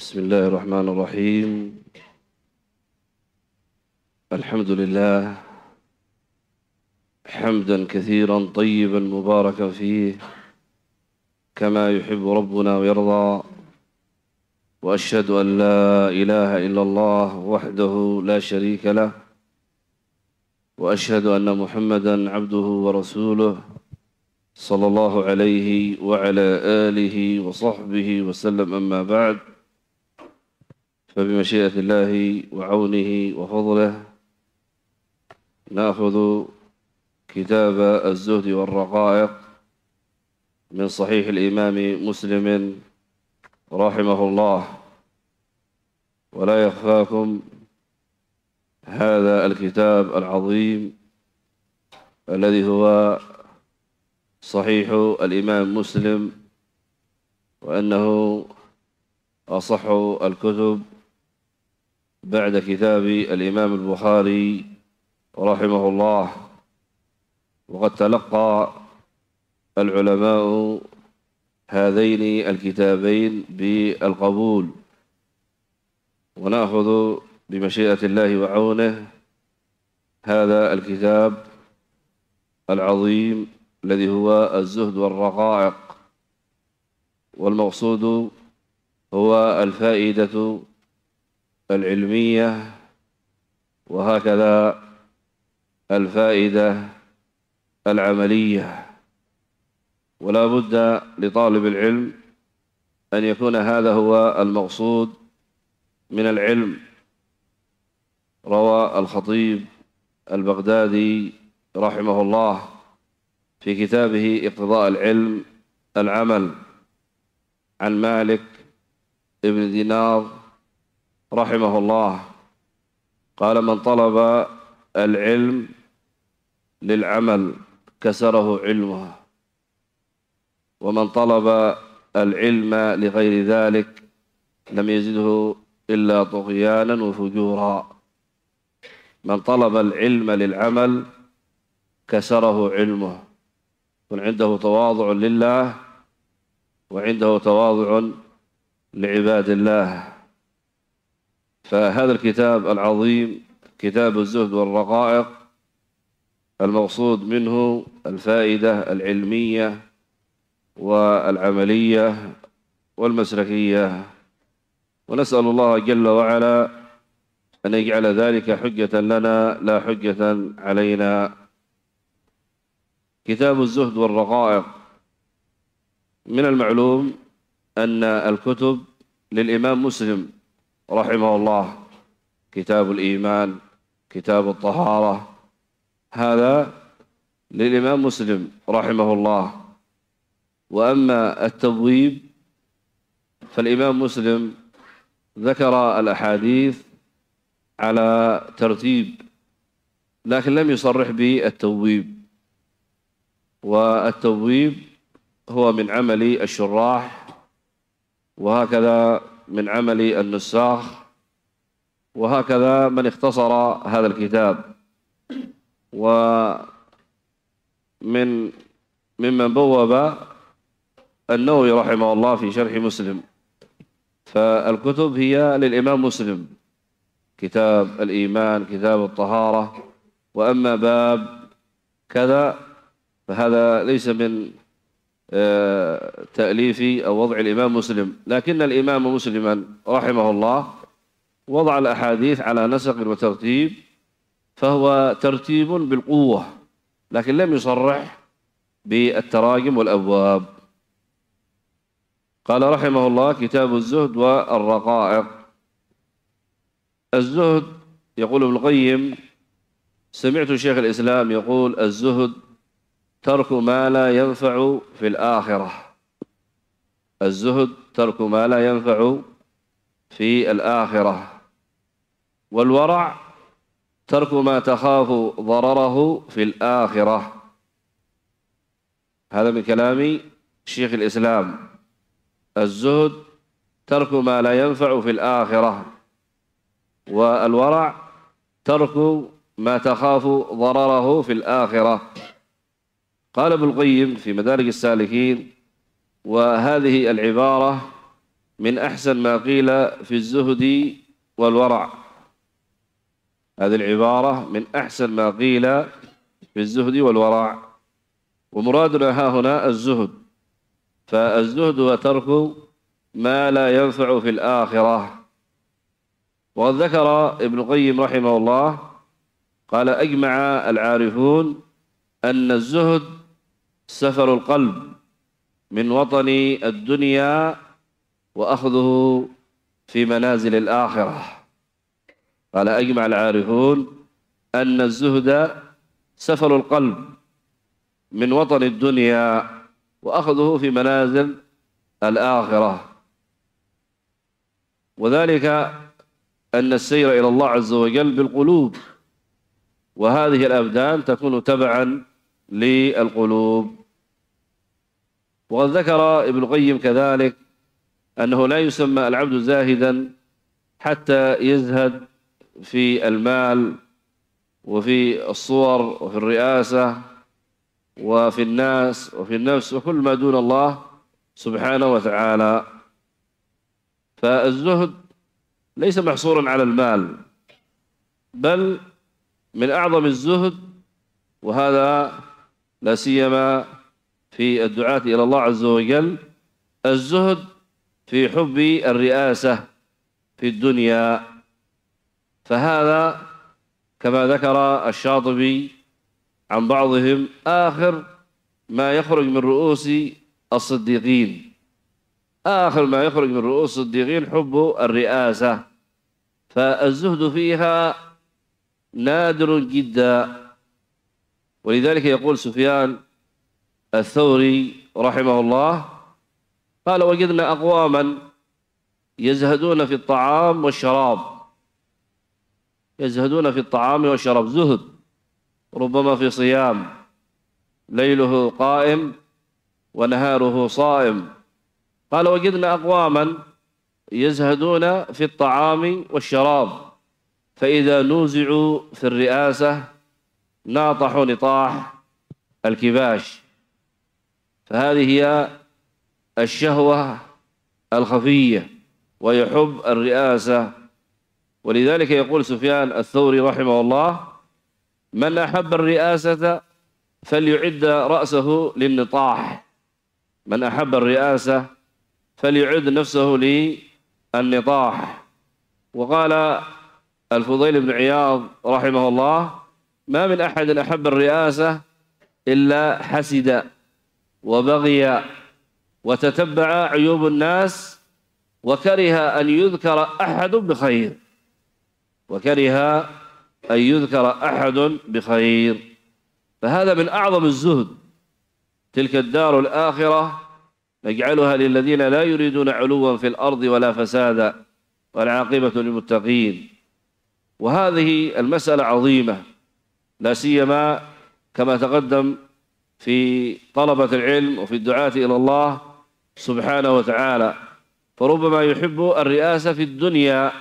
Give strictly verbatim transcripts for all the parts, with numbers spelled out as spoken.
بسم الله الرحمن الرحيم. الحمد لله حمدا كثيرا طيبا مباركا فيه كما يحب ربنا ويرضى، وأشهد أن لا إله إلا الله وحده لا شريك له، وأشهد أن محمدا عبده ورسوله صلى الله عليه وعلى آله وصحبه وسلم. أما بعد، فبمشيئة الله وعونه وفضله نأخذ كتاب الزهد والرقائق من صحيح الإمام مسلم رحمه الله. ولا يخفاكم هذا الكتاب العظيم الذي هو صحيح الإمام مسلم، وأنه أصح الكتب بعد كتاب الإمام البخاري رحمه الله. وقد تلقى العلماء هذين الكتابين بالقبول، ونأخذ بمشيئة الله وعونه هذا الكتاب العظيم الذي هو الزهد والرقائق. والمقصود هو الفائدة العلمية، وهكذا الفائدة العملية. ولا بد لطالب العلم أن يكون هذا هو المقصود من العلم. روى الخطيب البغدادي رحمه الله في كتابه اقتضاء العلم العمل عن مالك ابن دينار رحمه الله قال: من طلب العلم للعمل كسره علمه، ومن طلب العلم لغير ذلك لم يزده إلا طغيانا وفجورا. من طلب العلم للعمل كسره علمه، يكون عنده تواضع لله وعنده تواضع لعباد الله. فهذا الكتاب العظيم كتاب الزهد والرقائق المقصود منه الفائدة العلمية والعملية والمسلكية، ونسأل الله جل وعلا أن يجعل ذلك حجة لنا لا حجة علينا. كتاب الزهد والرقائق، من المعلوم أن الكتب للإمام مسلم رحمه الله، كتاب الإيمان، كتاب الطهارة، هذا للإمام مسلم رحمه الله. وأما التبويب فالإمام مسلم ذكر الأحاديث على ترتيب، لكن لم يصرح بالتبويب. والتبويب هو من عمل الشراح، وهكذا من عمل النساخ، وهكذا من اختصر هذا الكتاب. ومن ممن بوب النووي رحمه الله في شرح مسلم. فالكتب هي للإمام مسلم، كتاب الإيمان، كتاب الطهارة. وأما باب كذا فهذا ليس من تأليف أو وضع الإمام مسلم، لكن الإمام مسلما رحمه الله وضع الأحاديث على نسق وترتيب، فهو ترتيب بالقوة، لكن لم يصرح بالتراجم والأبواب. قال رحمه الله: كتاب الزهد والرقائق. الزهد، يقول ابن القيم: سمعت شيخ الإسلام يقول: الزهد ترك ما لا ينفع في الآخرة. الزهد ترك ما لا ينفع في الآخرة. والورع ترك ما تخاف ضرره في الآخرة. هذا من كلام شيخ الإسلام. الزهد ترك ما لا ينفع في الآخرة، والورع ترك ما تخاف ضرره في الآخرة. قال ابن القيم في مدارج السالكين: وهذه العبارة من أحسن ما قيل في الزهد والورع. هذه العبارة من أحسن ما قيل في الزهد والورع، ومرادنا ها هنا الزهد. فالزهد هو ترك ما لا ينفع في الآخرة. وقد ذكر ابن القيم رحمه الله قال: أجمع العارفون أن الزهد سفر القلب من وطن الدنيا وأخذه في منازل الآخرة. قال: أجمع العارفون أن الزهد سفر القلب من وطن الدنيا وأخذه في منازل الآخرة، وذلك أن السير إلى الله عز وجل بالقلوب، وهذه الأبدان تكون تبعا للقلوب. وقد ذكر ابن القيم كذلك أنه لا يسمى العبد زاهدا حتى يزهد في المال وفي الصور وفي الرئاسة وفي الناس وفي النفس وكل ما دون الله سبحانه وتعالى. فالزهد ليس محصورا على المال، بل من أعظم الزهد، وهذا لا سيما في الدعاة إلى الله عز وجل، الزهد في حب الرئاسة في الدنيا. فهذا كما ذكر الشاطبي عن بعضهم آخر ما يخرج من رؤوس الصديقين، آخر ما يخرج من رؤوس الصديقين حب الرئاسة، فالزهد فيها نادر جدا. ولذلك يقول سفيان الثوري رحمه الله قال: وجدنا أقواما يزهدون في الطعام والشراب، يزهدون في الطعام والشراب، زهد ربما في صيام، ليله قائم ونهاره صائم. قال: وجدنا أقواما يزهدون في الطعام والشراب، فإذا نوزعوا في الرئاسة ناطحوا نطاح الكباش. فهذه هي الشهوة الخفية، ويحب الرئاسة. ولذلك يقول سفيان الثوري رحمه الله: من أحب الرئاسة فليعد رأسه للنطاح، من أحب الرئاسة فليعد نفسه للنطاح. وقال الفضيل بن عياض رحمه الله: ما من أحد أحب الرئاسة إلا حسد وبغي وتتبع عيوب الناس وكره أن يذكر أحد بخير، وكره أن يذكر أحد بخير. فهذا من أعظم الزهد. تلك الدار الآخرة نجعلها للذين لا يريدون علوا في الأرض ولا فسادا والعاقبة للمتقين. وهذه المسألة عظيمة، لا سيما كما تقدم في طلبة العلم وفي الدعاة إلى الله سبحانه وتعالى. فربما يحب الرئاسة في الدنيا.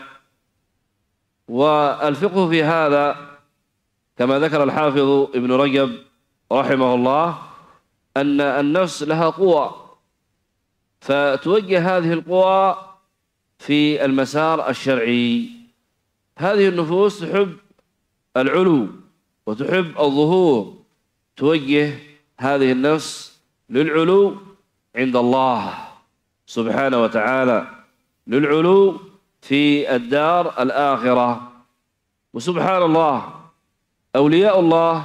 والفقه في هذا كما ذكر الحافظ ابن رجب رحمه الله أن النفس لها قوى، فتوجه هذه القوى في المسار الشرعي. هذه النفوس تحب العلو وتحب الظهور، توجه هذه النفس للعلو عند الله سبحانه وتعالى، للعلو في الدار الآخرة. وسبحان الله، أولياء الله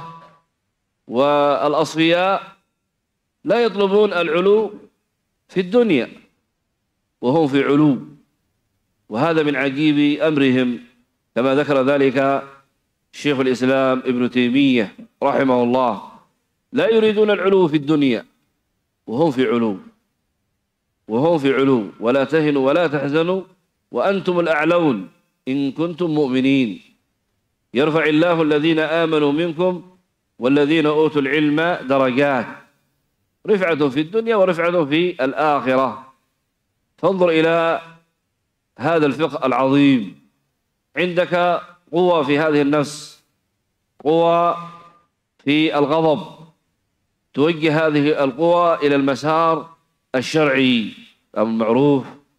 والأصفياء لا يطلبون العلو في الدنيا وهم في علو، وهذا من عجيب أمرهم، كما ذكر ذلك شيخ الإسلام ابن تيمية رحمه الله. لا يريدون العلو في الدنيا وهم في علو، وهم في علو. ولا تهنوا ولا تحزنوا وأنتم الأعلون إن كنتم مؤمنين، يرفع الله الذين آمنوا منكم والذين أوتوا العلم درجات، رفعة في الدنيا ورفعة في الآخرة. فانظر إلى هذا الفقه العظيم. عندك قوة في هذه النفس، قوة في الغضب، توجه هذه القوى إلى المسار الشرعي المعروف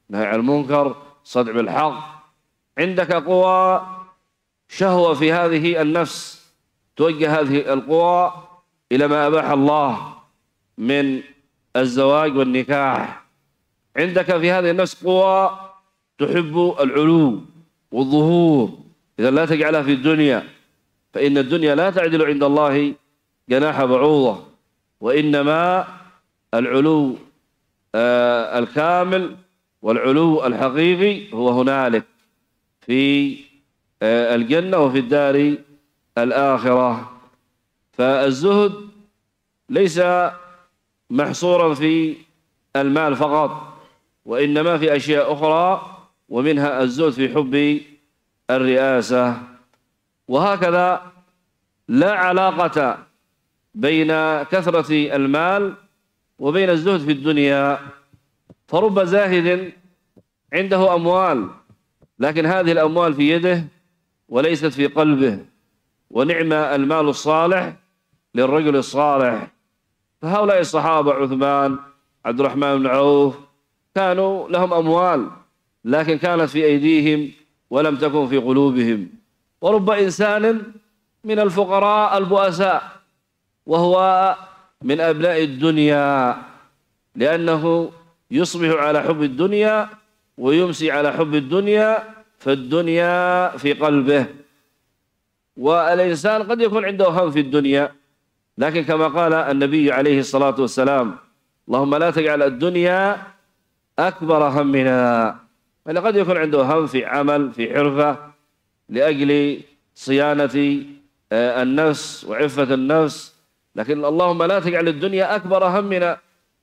نهي عن المنكر، صدع بالحق. عندك قوى شهوة في هذه النفس، توجه هذه القوى إلى ما أباح الله من الزواج والنكاح. عندك في هذه النفس قوى تحب العلو والظهور، إذا لا تجعلها في الدنيا، فإن الدنيا لا تعدل عند الله جناح بعوضة، وإنما العلو آه الكامل والعلو الحقيقي هو هنالك في آه الجنة وفي الدار الآخرة. فالزهد ليس محصورا في المال فقط، وإنما في أشياء أخرى، ومنها الزهد في حب الرئاسة. وهكذا لا علاقة بين كثرة المال وبين الزهد في الدنيا، فرب زاهد عنده أموال لكن هذه الأموال في يده وليست في قلبه، ونعم المال الصالح للرجل الصالح. فهؤلاء الصحابة عثمان، عبد الرحمن بن عوف، كانوا لهم أموال لكن كانت في أيديهم ولم تكن في قلوبهم. ورب إنسان من الفقراء البؤساء وهو من أبناء الدنيا، لأنه يصبح على حب الدنيا ويمسي على حب الدنيا، فالدنيا في قلبه. والإنسان قد يكون عنده هم في الدنيا، لكن كما قال النبي عليه الصلاة والسلام: اللهم لا تجعل الدنيا أكبر همنا. يعني قد يكون عنده هم في عمل، في حرفة، لأجل صيانة النفس وعفة النفس، لكن اللهم لا تجعل الدنيا أكبر همنا.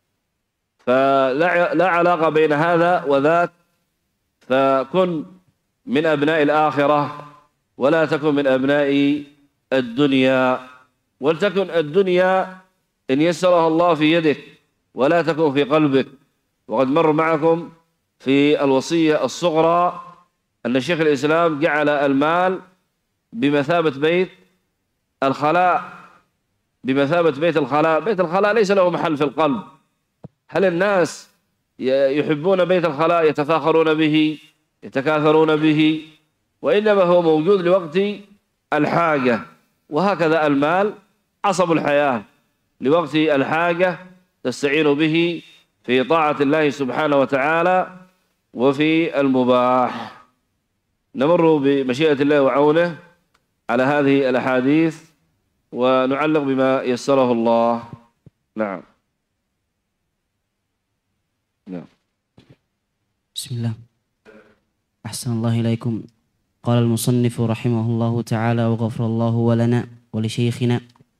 فلا لا علاقة بين هذا وذاك، فكن من أبناء الآخرة ولا تكن من أبناء الدنيا. ولتكن الدنيا إن يسرها الله في يدك ولا تكن في قلبك. وقد مر معكم في الوصية الصغرى أن شيخ الإسلام جعل المال بمثابة بيت الخلاء، بمثابة بيت الخلاء. بيت الخلاء ليس له محل في القلب. هل الناس يحبون بيت الخلاء، يتفاخرون به، يتكاثرون به؟ وإنما هو موجود لوقت الحاجة. وهكذا المال عصب الحياة، لوقت الحاجة تستعين به في طاعة الله سبحانه وتعالى وفي المباح. نمر بمشيئة الله وعونه على هذه الأحاديث ونعلق بما يسره الله. نعم. نعم. بسم الله. أحسن الله إليكم. قال المصنف رحمه الله تعالى وغفر الله ولنا ولشيخنا: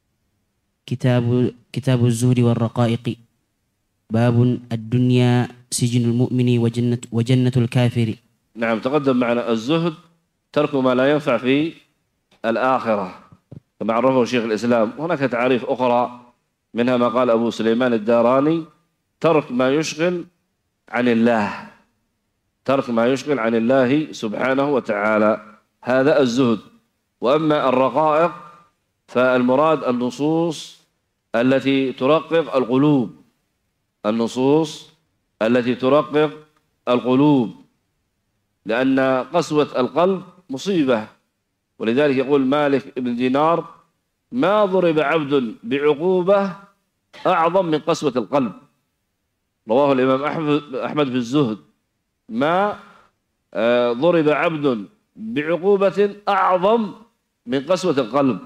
كتاب كتاب الزهد والرقائق. باب الدنيا سجن المؤمن وجنة, وجنة الكافر. نعم، تقدم معنا الزهد ترك ما لا ينفع في الآخرة كما عرفه شيخ الإسلام. هناك تعريف أخرى، منها ما قال أبو سليمان الداراني: ترك ما يشغل عن الله، ترك ما يشغل عن الله سبحانه وتعالى، هذا الزهد. وأما الرقائق فالمراد النصوص التي ترقق القلوب، النصوص التي ترقق القلوب، لأن قسوة القلب مصيبة. ولذلك يقول مالك بن دينار: ما ضرب عبد بعقوبة أعظم من قسوة القلب. رواه الإمام أحمد في الزهد: ما ضرب عبد بعقوبة أعظم من قسوة القلب.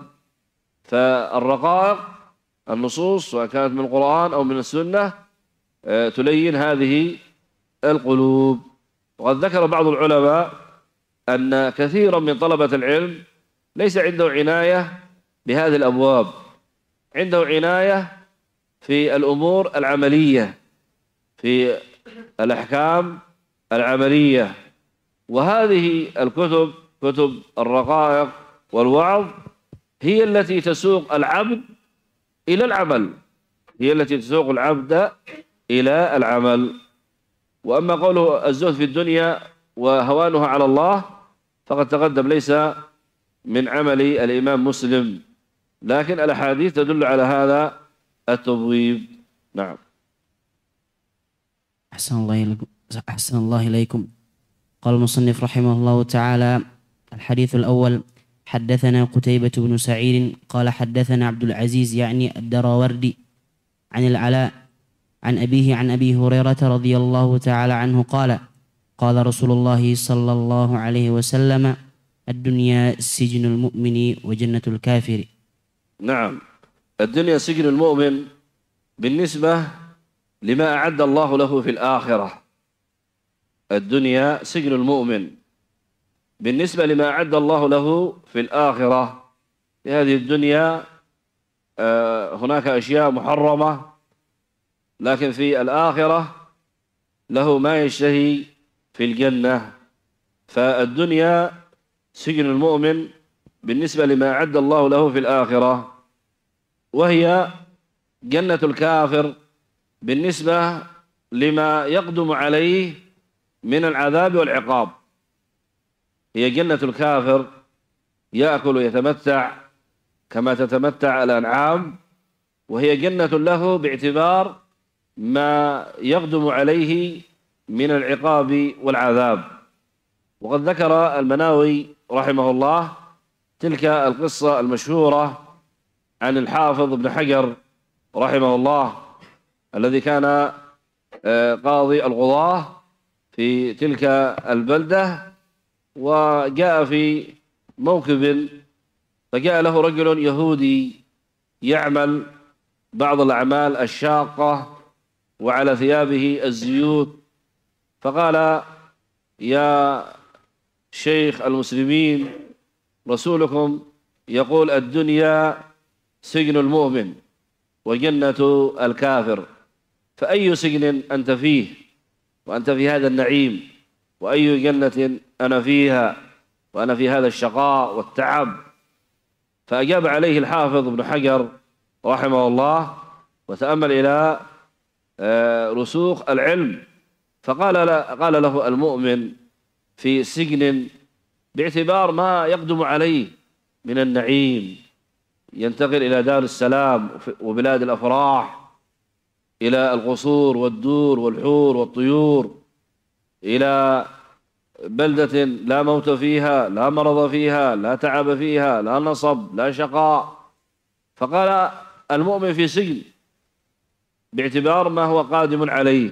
فالرقائق النصوص سواء كانت من القرآن أو من السنة تلين هذه القلوب. وقد ذكر بعض العلماء أن كثيرا من طلبة العلم ليس عنده عناية بهذه الأبواب، عنده عناية في الأمور العملية، في الأحكام العملية. وهذه الكتب، كتب الرقائق والوعظ، هي التي تسوق العبد إلى العمل، هي التي تسوق العبد إلى العمل. وأما قوله الزهد في الدنيا وهوانها على الله فقد تقدم ليس من عمل الإمام مسلم، لكن الأحاديث تدل على هذا التبويب. نعم. أحسن الله أحسن الله إليكم. قال المصنف رحمه الله تعالى: الحديث الأول: حدثنا قتيبة بن سعيد قال حدثنا عبد العزيز يعني الدراوردي عن العلاء عن أبيه عن أبي هريرة رضي الله تعالى عنه قال: قال رسول الله صلى الله عليه وسلم: الدنيا سجن المؤمن وجنة الكافر. نعم، الدنيا سجن المؤمن بالنسبة لما أعد الله له في الآخرة. الدنيا سجن المؤمن بالنسبة لما أعد الله له في الآخرة. في هذه الدنيا هناك أشياء محرمة، لكن في الآخرة له ما يشتهي في الجنة. فالدنيا سجن المؤمن بالنسبة لما أعد الله له في الآخرة، وهي جنة الكافر بالنسبة لما يقدم عليه من العذاب والعقاب. هي جنة الكافر يأكل ويتمتع كما تتمتع الأنعام، وهي جنة له باعتبار ما يقدم عليه من العقاب والعذاب. وقد ذكر المناوي رحمه الله تلك القصة المشهورة عن الحافظ ابن حجر رحمه الله الذي كان قاضي القضاة في تلك البلدة، وجاء في موكب فجاء له رجل يهودي يعمل بعض الأعمال الشاقة وعلى ثيابه الزيوت، فقال: يا شيخ المسلمين، رسولكم يقول الدنيا سجن المؤمن وجنة الكافر، فأي سجن أنت فيه وأنت في هذا النعيم، وأي جنة أنا فيها وأنا في هذا الشقاء والتعب؟ فأجاب عليه الحافظ ابن حجر رحمه الله وتأمل إلى رسوخ العلم، فقال قال له: المؤمن في سجن باعتبار ما يقدم عليه من النعيم، ينتقل إلى دار السلام وبلاد الأفراح، إلى القصور والدور والحور والطيور، إلى بلدة لا موت فيها، لا مرض فيها، لا تعب فيها، لا نصب، لا شقاء. فقال: المؤمن في سجن باعتبار ما هو قادم عليه،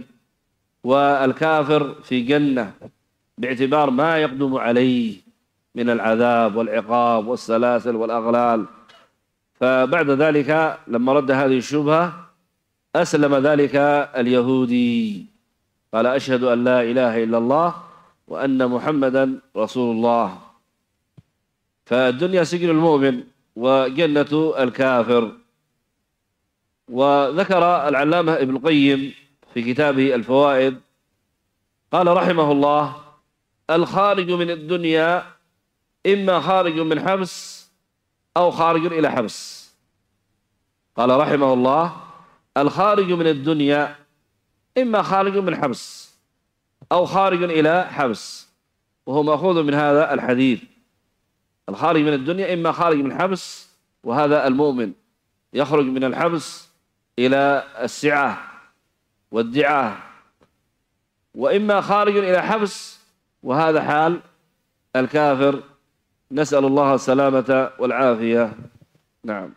والكافر في جنة باعتبار ما يقدم عليه من العذاب والعقاب والسلاسل والأغلال. فبعد ذلك لما رد هذه الشبهة أسلم ذلك اليهودي، قال: أشهد أن لا إله إلا الله وأن محمدا رسول الله. فالدنيا سجن المؤمن وجنة الكافر. وذكر العلامة ابن القيم في كتابه الفوائد قال رحمه الله: الخارج من الدنيا إما خارج من حبس أو خارج إلى حبس. قال رحمه الله: الخارج من الدنيا إما خارج من حبس أو خارج إلى حبس، وهو مأخوذ من هذا الحديث. الخارج من الدنيا إما خارج من حبس، وهذا المؤمن يخرج من الحبس إلى السعة والدعاء، وإما خارج إلى حبس، وهذا حال الكافر، نسأل الله السلامة والعافية. نعم.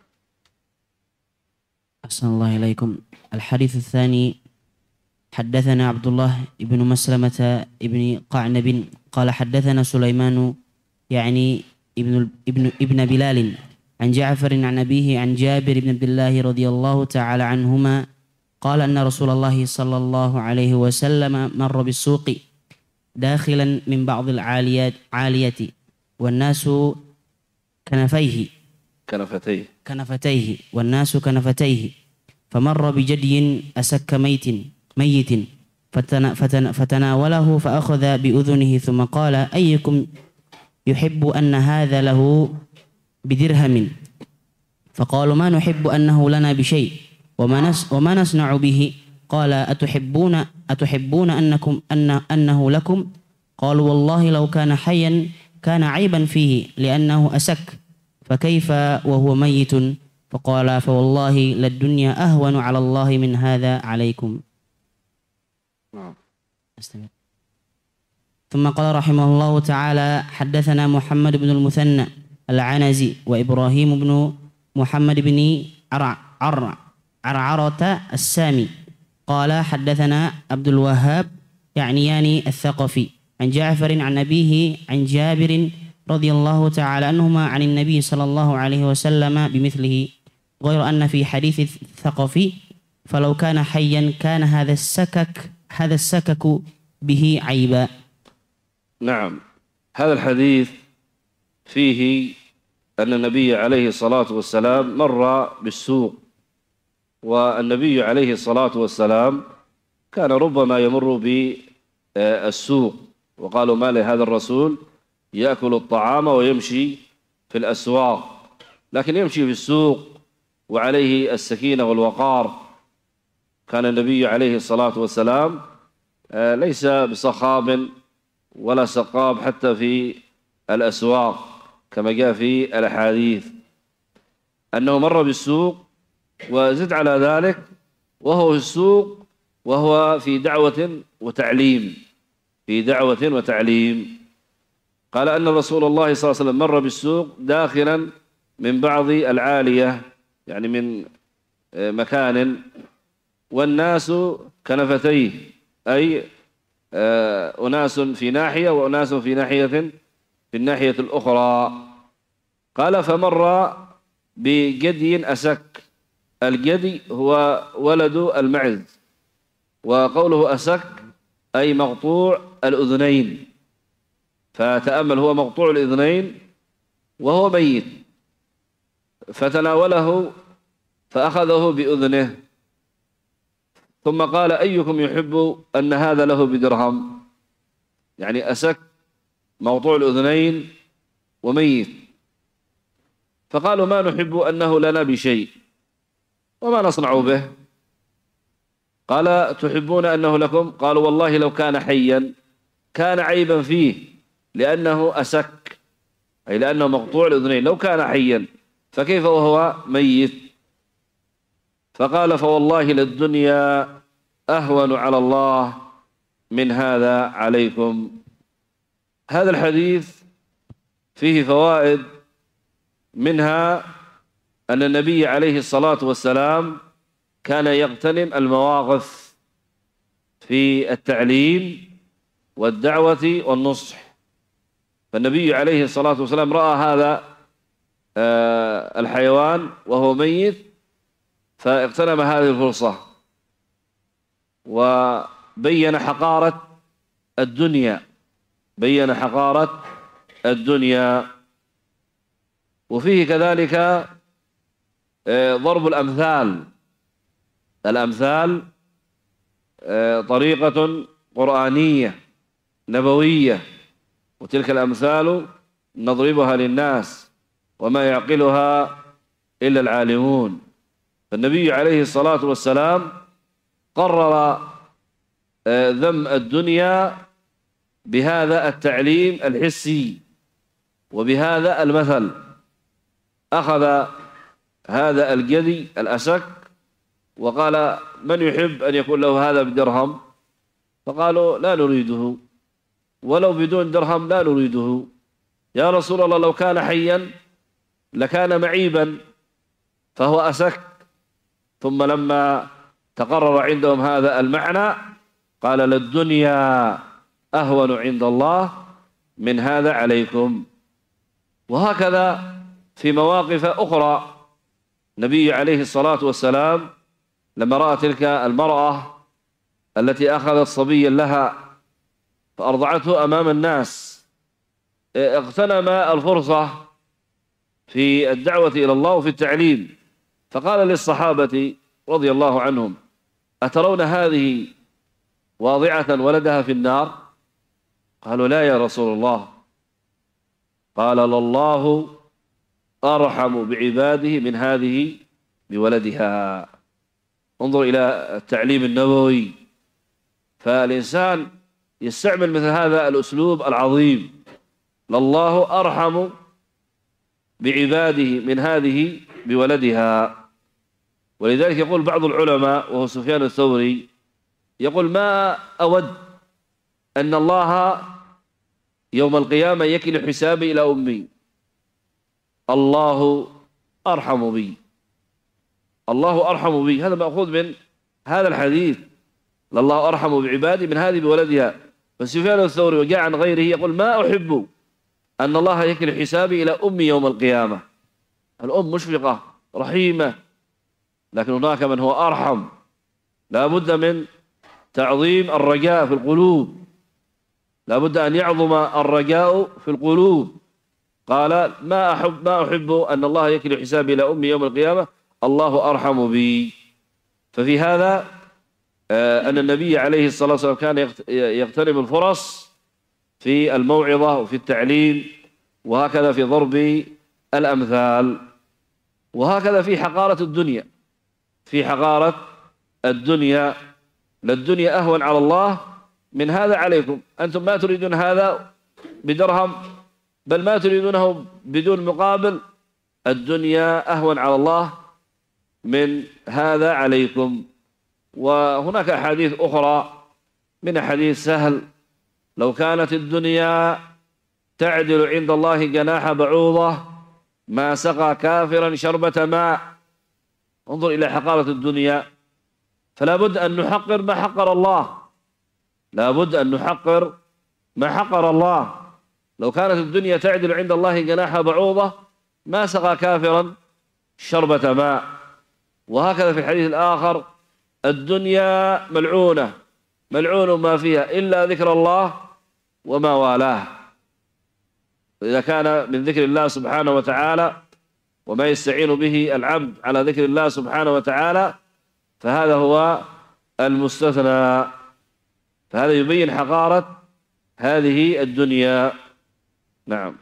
أحسن الله إليكم. الحديث الثاني: حدثنا عبد الله بن مسلمة ابن قعنب قال حدثنا سليمان يعني ابن ابن ابن بلال عن جعفر عن أبيه عن جابر بن عبد الله رضي الله تعالى عنهما قال أن رسول الله صلى الله عليه وسلم مر بالسوق داخلا من بعض العاليات عالية والناس كنفيه كنفتيه كنفتيه والناس كنفتيه، فمر بجدي أسك ميت ميت فتنا فتنا فتناوله فأخذ بأذنه ثم قال: أيكم يحب أن هذا له بدرهم؟ فقالوا: ما نحب أنه لنا بشيء، وما نس وما نصنع به؟ قال: أتحبون أتحبون أنكم أن أنه لكم؟ قالوا: والله لو كان حيا كان عيبا فيه لأنه أسك، فكيف وهو ميت؟ فقال: فوالله للدنيا أهون على الله من هذا عليكم. أستمر. ثم قال رحمه الله تعالى: حدثنا محمد بن المثنى العنزي وإبراهيم بن محمد بن عرع عرع عرعرة السامي قال حدثنا عبد الوهاب يعنيان الثقفي عن جعفر عن أبيه عن جابر رضي الله تعالى عنهما عن النبي صلى الله عليه وسلم بمثله، غير أن في حديث الثقفي فلو كان حيا كان هذا السكك هذا السكك به عيبا. نعم، هذا الحديث فيه أن النبي عليه الصلاة والسلام مر بالسوق، والنبي عليه الصلاة والسلام كان ربما يمر بالسوق، وقالوا ما لهذا الرسول يأكل الطعام ويمشي في الأسواق، لكن يمشي في السوق وعليه السكينة والوقار. كان النبي عليه الصلاة والسلام ليس بصخاب ولا سقاب حتى في الأسواق، كما جاء في الأحاديث أنه مر بالسوق، وزد على ذلك وهو في السوق وهو في دعوة وتعليم في دعوة وتعليم. قال أن رسول الله صلى الله عليه وسلم مر بالسوق داخلا من بعض العالية، يعني من مكان، والناس كنفتيه، أي أناس في ناحية وأناس في ناحية في الناحية الأخرى. قال فمر بجدي أسك. الجدي هو ولد المعز، وقوله أسك أي مقطوع الأذنين، فتأمل هو مقطوع الأذنين وهو ميت، فتناوله فأخذه بأذنه، ثم قال أيكم يحب أن هذا له بدرهم؟ يعني أسك مقطوع الأذنين وميت، فقالوا ما نحب أنه لنا بشيء وما نصنع به. قال تحبون أنه لكم؟ قالوا والله لو كان حيا كان عيبا فيه لأنه أسك، أي لأنه مقطوع الأذنين، لو كان حيا فكيف وهو ميت؟ فقال فوالله للدنيا أهون على الله من هذا عليكم. هذا الحديث فيه فوائد، منها أن النبي عليه الصلاة والسلام كان يغتنم المواقف في التعليم والدعوة والنصح. فالنبي عليه الصلاة والسلام رأى هذا الحيوان وهو ميت فاغتنم هذه الفرصة، وبين حقارة الدنيا بين حقارة الدنيا. وفيه كذلك ضرب الأمثال. الأمثال طريقة قرآنية نبوية، وتلك الأمثال نضربها للناس وما يعقلها إلا العالمون. فالنبي عليه الصلاة والسلام قرر ذم الدنيا بهذا التعليم الحسي وبهذا المثل. أخذ هذا الجدي الأسك وقال من يحب أن يكون له هذا بدرهم؟ فقالوا لا نريده، ولو بدون درهم لا نريده. يا رسول الله لو كان حيا لكان معيبا، فهو أسك. ثم لما تقرر عندهم هذا المعنى قال للدنيا أهون عند الله من هذا عليكم. وهكذا في مواقف أخرى النبي عليه الصلاة والسلام لما رأى تلك المرأة التي أخذت صبيا لها فأرضعته أمام الناس، اغتنم الفرصة في الدعوة إلى الله وفي التعليم، فقال للصحابة رضي الله عنهم أترون هذه واضعة ولدها في النار؟ قالوا لا يا رسول الله. قال لله أرحم بعباده من هذه بولدها. انظر إلى التعليم النبوي، فالإنسان يستعمل مثل هذا الأسلوب العظيم، لله أرحم بعباده من هذه بولدها. ولذلك يقول بعض العلماء وهو سفيان الثوري يقول ما أود أن الله يوم القيامة يكل حسابي إلى أمي، الله أرحم بي، الله أرحم بي. هذا مأخوذ من هذا الحديث، الله أرحم بعبادي من هذه بولدها. فسفيان الثوري وجاء عن غيره يقول ما أحب أن الله يكل حسابي إلى أمي يوم القيامة. الأم مشفقة رحيمة، لكن هناك من هو أرحم. لا بد من تعظيم الرجاء في القلوب، لا بد أن يعظم الرجاء في القلوب. قال ما أحب ما أحب أن الله يكل حسابي إلى أمي يوم القيامة، الله أرحم بي. ففي هذا أن النبي عليه الصلاة والسلام كان يغتنم الفرص في الموعظة وفي التعليم، وهكذا في ضرب الأمثال، وهكذا في حقارة الدنيا، في حقارة الدنيا. للدنيا أهون على الله من هذا عليكم. أنتم ما تريدون هذا بدرهم، بل ما تريدونه بدون مقابل. الدنيا أهون على الله من هذا عليكم. وهناك أحاديث أخرى من حديث سهل: لو كانت الدنيا تعدل عند الله جناح بعوضة ما سقى كافرا شربة ماء. انظر إلى حقارة الدنيا. فلا بد أن نحقر ما حقر الله، لا بد أن نحقر ما حقر الله. لو كانت الدنيا تعدل عند الله جناح بعوضة ما سقى كافرا شربة ماء. وهكذا في الحديث الآخر: الدنيا ملعونة، ملعون ما فيها إلا ذكر الله وما والاه. إذا كان من ذكر الله سبحانه وتعالى وما يستعين به العبد على ذكر الله سبحانه وتعالى فهذا هو المستثنى. فهذا يبين حقارة هذه الدنيا. نعم.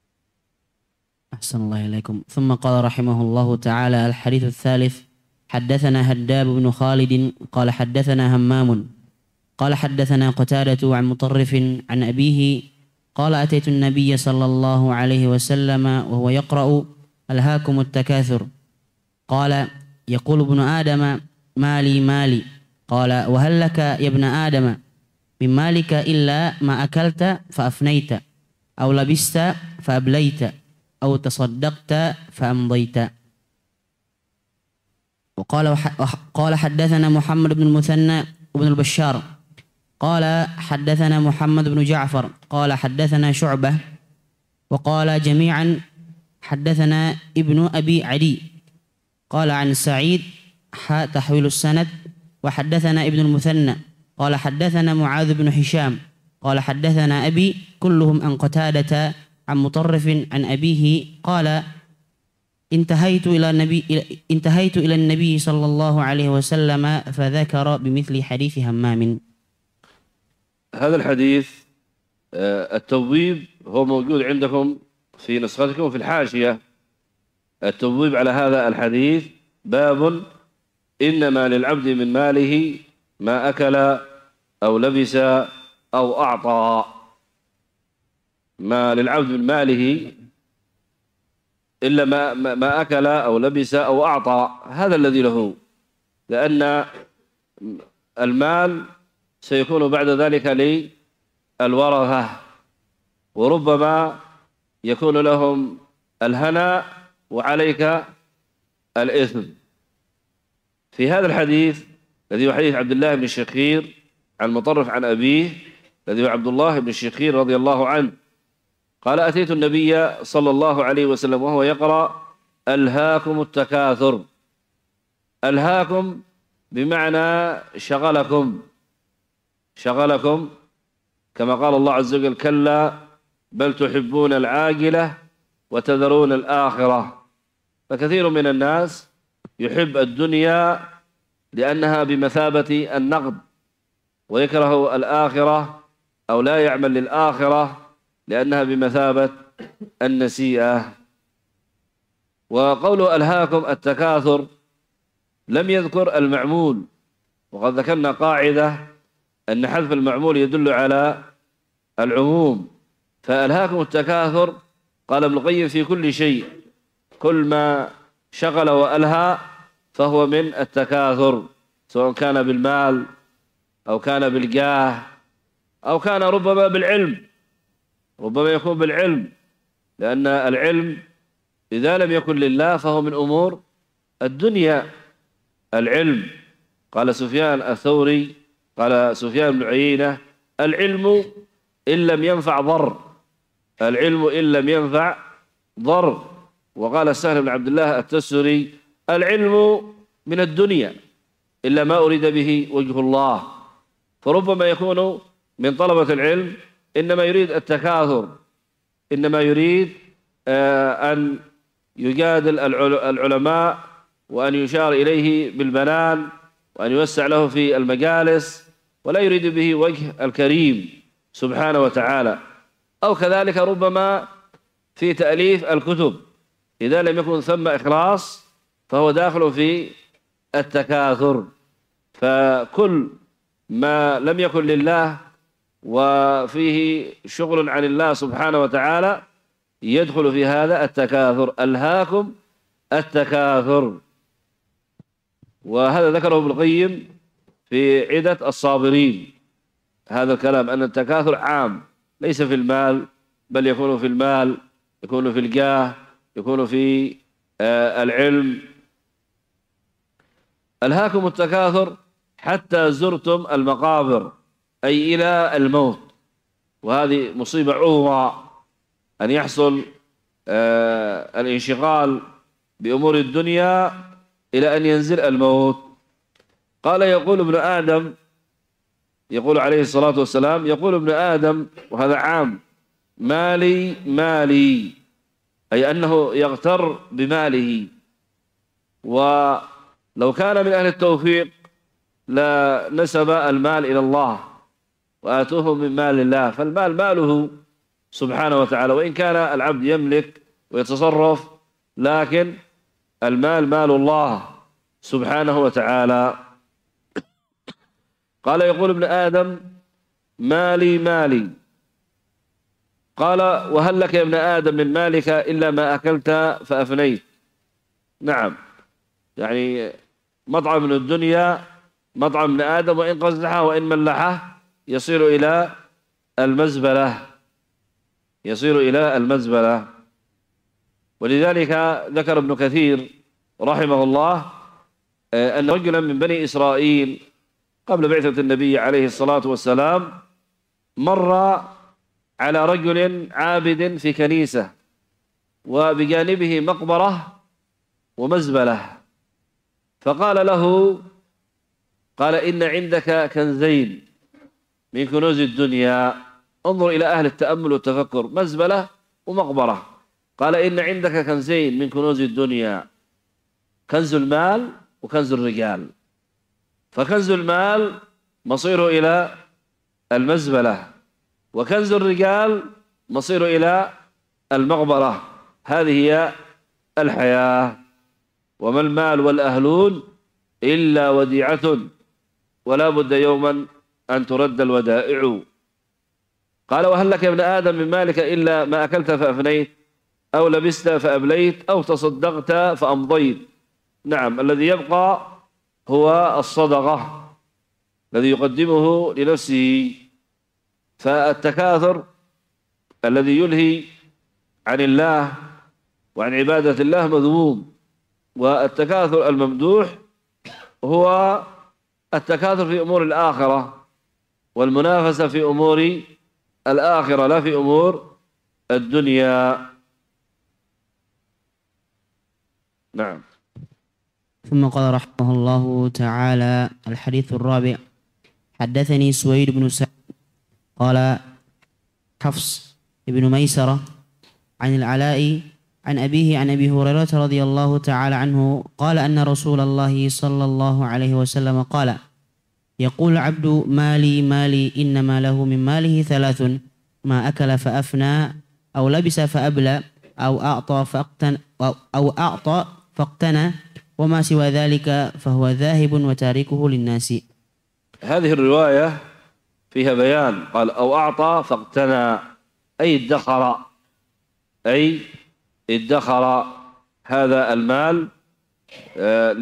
أحسن الله إليكم. ثم قال رحمه الله تعالى: الحديث الثالث: حدثنا هداب بن خالد قال حدثنا همام قال حدثنا قتادة عن مطرف عن أبيه قال: أتيت النبي صلى الله عليه وسلم وهو يقرأ: ألهاكم التكاثر. قال: يقول ابن آدم: مالي مالي. قال: وهل لك يا ابن آدم من مالك إلا ما أكلت فأفنيت، أو لبست فأبليت، أو تصدقت فأمضيت. وقال قال حدثنا محمد بن المثنى وابن البشار قال حدثنا محمد بن جعفر قال حدثنا شعبة وقال جميعا حدثنا ابن أبي عدي قال عن سعيد حا تحويل السند. وحدثنا ابن المثنى قال حدثنا معاذ بن هشام قال حدثنا أبي كلهم عن قتادة عن مطرف عن أبيه قال: انتهيت إلى النبي انتهيت إلى النبي صلى الله عليه وسلم فذكر بمثل حديث همام. هذا الحديث التبويب هو موجود عندكم في نسختكم في الحاشية. التبويب على هذا الحديث: باب إنما للعبد من ماله ما أكل أو لبس أو أعطى. ما للعبد من ماله إلا ما, ما أكل أو لبس أو أعطى، هذا الذي له، لأن المال سيكون بعد ذلك للورثة، وربما يكون لهم الهنا وعليك الإثم. في هذا الحديث الذي هو حديث عبد الله بن الشخير عن مطرف عن أبيه الذي هو عبد الله بن الشخير رضي الله عنه قال: أتيت النبي صلى الله عليه وسلم وهو يقرأ: ألهاكم التكاثر. ألهاكم بمعنى شغلكم، شغلكم، كما قال الله عز وجل: كلا بل تحبون العاجلة وتذرون الآخرة. فكثير من الناس يحب الدنيا لأنها بمثابة النقد، ويكره الآخرة أو لا يعمل للآخرة لأنها بمثابة النسيئة. وقوله ألهاكم التكاثر لم يذكر المعمول، وقد ذكرنا قاعدة أن حذف المعمول يدل على العموم. فألهاكم التكاثر قال ابن القيم في كل شيء، كل ما شغل وألهى فهو من التكاثر، سواء كان بالمال أو كان بالجاه أو كان ربما بالعلم، ربما يكون بالعلم، لأن العلم إذا لم يكن لله فهو من أمور الدنيا. العلم، قال سفيان الثوري، قال سفيان بن عيينة: العلم إن لم ينفع ضر، العلم إن لم ينفع ضر. وقال سهل بن عبد الله التستري: العلم من الدنيا إلا ما أريد به وجه الله. فربما يكون من طلبة العلم إنما يريد التكاثر، إنما يريد أن يجادل العلماء وأن يشار إليه بالبنان وأن يوسع له في المجالس، ولا يريد به وجه الكريم سبحانه وتعالى. أو كذلك ربما في تأليف الكتب، إذا لم يكن ثم إخلاص فهو داخل في التكاثر. فكل ما لم يكن لله وفيه شغل عن الله سبحانه وتعالى يدخل في هذا التكاثر. ألهاكم التكاثر. وهذا ذكره ابن القيم في عدة الصابرين، هذا الكلام أن التكاثر عام، ليس في المال، بل يكون في المال، يكون في الجاه، يكون في آه العلم. ألهاكم التكاثر حتى زرتم المقابر، أي إلى الموت. وهذه مصيبة عظمى أن يحصل آه الانشغال بأمور الدنيا إلى أن ينزل الموت. قال: يقول ابن آدم، يقول عليه الصلاة والسلام، يقول ابن آدم، وهذا عام: مالي مالي، أي أنه يغتر بماله. ولو كان من أهل التوفيق لنسب المال إلى الله: وآتوه من مال الله. فالمال ماله سبحانه وتعالى، وإن كان العبد يملك ويتصرف، لكن المال مال الله سبحانه وتعالى. قال: يقول ابن آدم: مالي مالي. قال: وهل لك يا ابن آدم من مالك إلا ما أكلت فأفنيت؟ نعم، يعني مطعم من الدنيا، مطعم ابن آدم، وإن قزحه وإن ملحه يصير إلى المزبلة، يصير إلى المزبلة. ولذلك ذكر ابن كثير رحمه الله أن رجلا من بني إسرائيل قبل بعثة النبي عليه الصلاة والسلام مر على رجل عابد في كنيسة، وبجانبه مقبرة ومزبلة، فقال له، قال: إن عندك كنزين من كنوز الدنيا. انظر إلى أهل التأمل والتفكر، مزبلة ومقبرة. قال: إن عندك كنزين من كنوز الدنيا، كنز المال وكنز الرجال. فكنز المال مصيره إلى المزبلة، وكنز الرجال مصيره إلى المقبرة. هذه هي الحياة. وما المال والأهلون إلا وديعة، ولا بد يوما أن ترد الودائع. قال: وهل لك يا ابن آدم من مالك إلا ما أكلت فأفنيت، أو لبست فأبليت، أو تصدقت فأمضيت؟ نعم، الذي يبقى هو الصدقة، الذي يقدمه لنفسه. فالتكاثر الذي يلهي عن الله وعن عبادة الله مذموم، والتكاثر الممدوح هو التكاثر في أمور الآخرة والمنافسة في أمور الآخرة، لا في أمور الدنيا. نعم. ثم قال رحمه الله تعالى: الحديث الرابع: حدثني سويد بن سعد قال حفص بن ميسرة عن العلاء عن أبيه عن أبي هريرة رضي الله تعالى عنه قال أن رسول الله صلى الله عليه وسلم قال: يقول العبد: مالي مالي، إنما له من ماله ثلاث: ما أكل فأفنى، أو لبس فأبلى، أو أعطى فاقتنى، أو أعطى فاقتنى، وما سوى ذلك فهو ذاهب وتاركه للناس. هذه الرواية فيها بيان، قال: أو أعطى فاقتنى، أي ادخر، أي ادخر هذا المال آه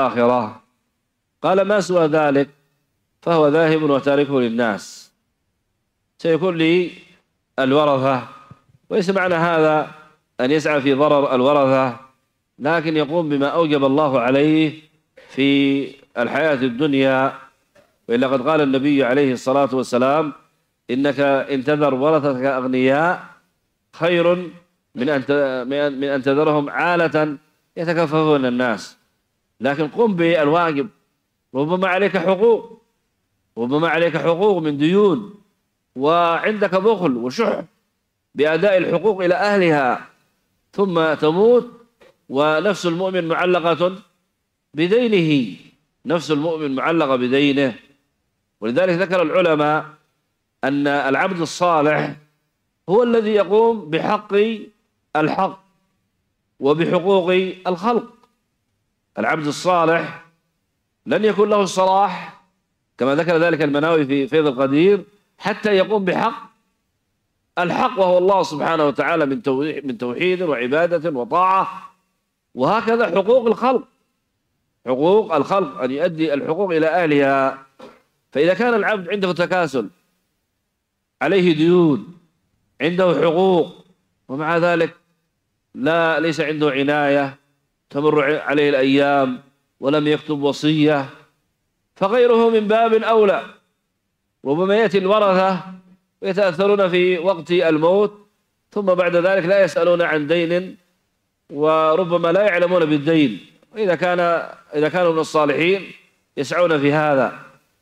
للآخرة. قال: ما سوى ذلك فهو ذاهب وتاركه للناس. سيكون للورثة، وليس معنى هذا أن يسعى في ضرر الورثة، لكن يقوم بما أوجب الله عليه في الحياة الدنيا. وإلا قد قال النبي عليه الصلاة والسلام: إنك إن تذر ورثتك أغنياء خير من أن من أن تذرهم عالة يتكففون الناس. لكن قم بالواجب، ربما عليك حقوق، ربما عليك حقوق من ديون، وعندك بخل وشح بأداء الحقوق إلى أهلها، ثم تموت ونفس المؤمن معلقة بدينه، نفس المؤمن معلقة بدينه. ولذلك ذكر العلماء أن العبد الصالح هو الذي يقوم بحق الحق وبحقوق الخلق. العبد الصالح لن يكون له الصلاح كما ذكر ذلك المناوي في فيض القدير حتى يقوم بحق الحق، وهو الله سبحانه وتعالى من توحيد وعبادة وطاعة. وهكذا حقوق الخلق، حقوق الخلق أن يؤدي الحقوق إلى أهلها. فإذا كان العبد عنده تكاسل، عليه ديون، عنده حقوق، ومع ذلك لا ليس عنده عناية، تمر عليه الأيام ولم يكتب وصية، فغيره من باب أولى. ربما يأتي الورثة ويتأثرون في وقت الموت، ثم بعد ذلك لا يسألون عن دين، وربما لا يعلمون بالدين. وإذا كان إذا كانوا من الصالحين يسعون في هذا.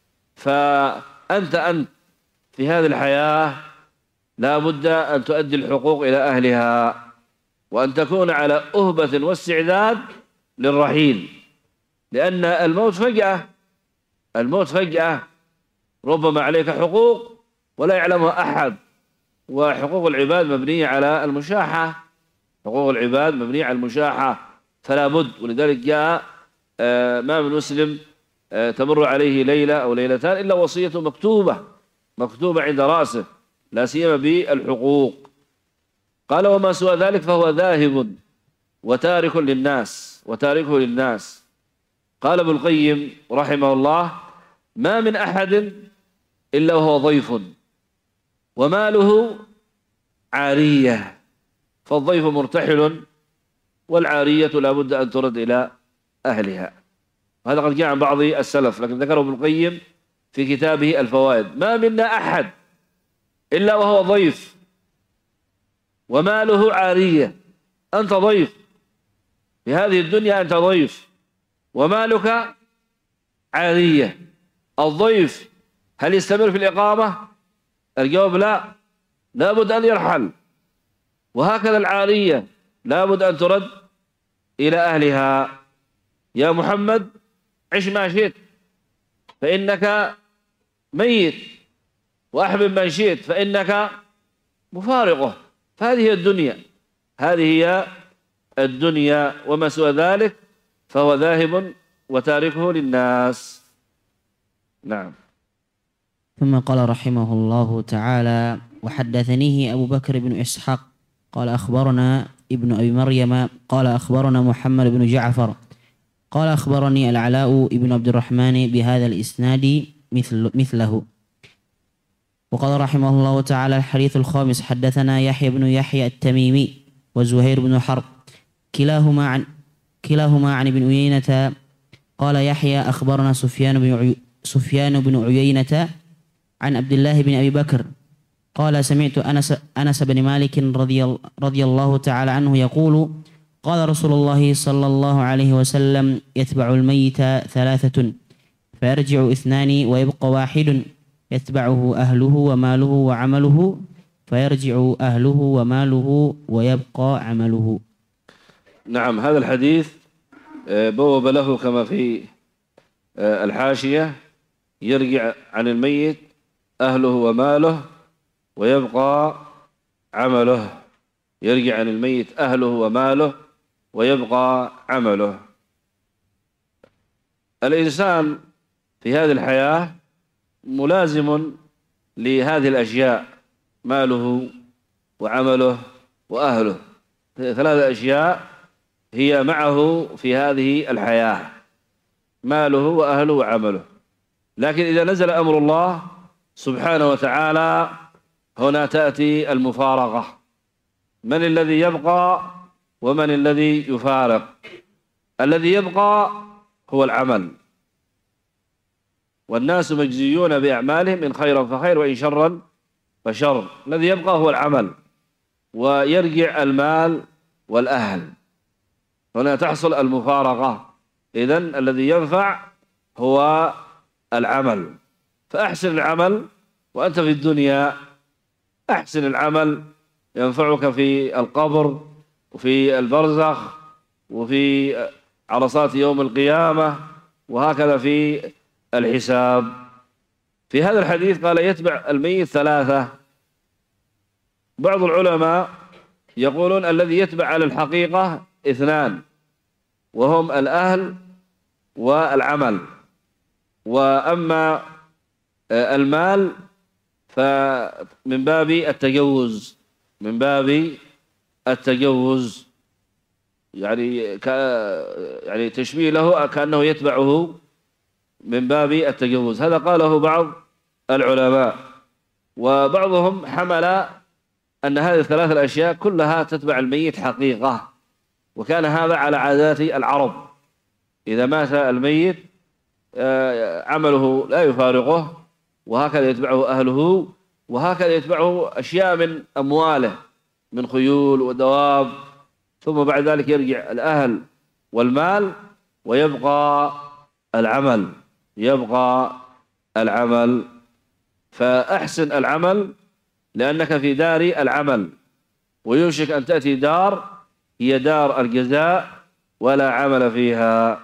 فأنت أنت في هذه الحياة لا بد أن تؤدي الحقوق إلى أهلها، وأن تكون على أهبة واستعداد للرحيل، لأن الموت فجأة، الموت فجأة. ربما عليك حقوق ولا يعلمها أحد، وحقوق العباد مبنية على المشاحة، حقوق العباد مبنية على المشاحة، فلا بد. ولذلك جاء ما من مسلم تمر عليه ليلة أو ليلتان إلا وصيته مكتوبة مكتوبة عند رأسه، لا سيما بالحقوق. قال: وما سوى ذلك فهو ذاهب وتارك للناس وتاركه للناس. قال ابن القيم رحمه الله: ما من أحد إلا وهو ضيف وماله عارية، فالضيف مرتحل والعارية لا بد أن ترد إلى أهلها. وهذا قد جاء عن بعض السلف، لكن ذكره ابن القيم في كتابه الفوائد: ما منا أحد إلا وهو ضيف وماله عارية. أنت ضيف في هذه الدنيا، أنت ضيف ومالك عارية. الضيف هل يستمر في الإقامة؟ الجواب لا، لابد أن يرحل. وهكذا العارية لابد أن ترد إلى أهلها. يا محمد عش ما شئت فإنك ميت، وأحبب من شئت فإنك مفارقه. فهذه هي الدنيا، هذه هي الدنيا، وما سوى ذلك فهو ذاهب وتاركه للناس. نعم. ثم قال رحمه الله تعالى: وحدثنيه أبو بكر بن إسحاق قال أخبرنا ابن أبي مريم قال أخبرنا محمد بن جعفر قال أخبرني العلاء بن عبد الرحمن بهذا الإسناد مثل مثله. وقال رحمه الله تعالى: الحديث الخامس: حدثنا يحيى بن يحيى التميمي وزهير بن حرب كلاهما عن كلاهما عن ابن عيينة قال يحيى أخبرنا سفيان بن عي... سفيان بن عيينة عن عبد الله بن أبي بكر قال سمعت أنس أنس بن مالك رضي رضي الله تعالى عنه يقول: قال رسول الله صلى الله عليه وسلم: يتبع الميت ثلاثة فيرجع اثنان ويبقى واحد يتبعه أهله وماله وعمله فيرجع أهله وماله ويبقى عمله. نعم. هذا الحديث بوب له كما في الحاشية: يرجع عن الميت أهله وماله ويبقى عمله. يرجع عن الميت أهله وماله ويبقى عمله. الإنسان في هذه الحياة ملازم لهذه الأشياء: ماله وعمله وأهله. ثلاثة أشياء هي معه في هذه الحياة: ماله وأهله وعمله. لكن إذا نزل أمر الله سبحانه وتعالى هنا تأتي المفارقة. من الذي يبقى ومن الذي يفارق؟ الذي يبقى هو العمل، والناس مجزيون بأعمالهم إن خيرا فخير وإن شرا فشر. الذي يبقى هو العمل، ويرجع المال والأهل. هنا تحصل المفارقة. إذن الذي ينفع هو العمل، فأحسن العمل وأنت في الدنيا، أحسن العمل ينفعك في القبر وفي البرزخ وفي عرصات يوم القيامة، وهكذا في الحساب. في هذا الحديث قال يتبع الميت ثلاثة. بعض العلماء يقولون الذي يتبع على الحقيقة اثنان، وهم الأهل والعمل. وأما المال فمن باب التجوز، من باب التجوز يعني ك يعني تشبيه له كأنه يتبعه من باب التجوز. هذا قاله بعض العلماء، وبعضهم حمل أن هذه الثلاث الأشياء كلها تتبع الميت حقيقة، وكان هذا على عادات العرب. إذا مات الميت عمله لا يفارقه، وهكذا يتبعه أهله، وهكذا يتبعه أشياء من أمواله من خيول ودواب، ثم بعد ذلك يرجع الأهل والمال ويبقى العمل، يبقى العمل. فأحسن العمل لأنك في دار العمل، ويوشك أن تأتي دار هي دار الجزاء ولا عمل فيها.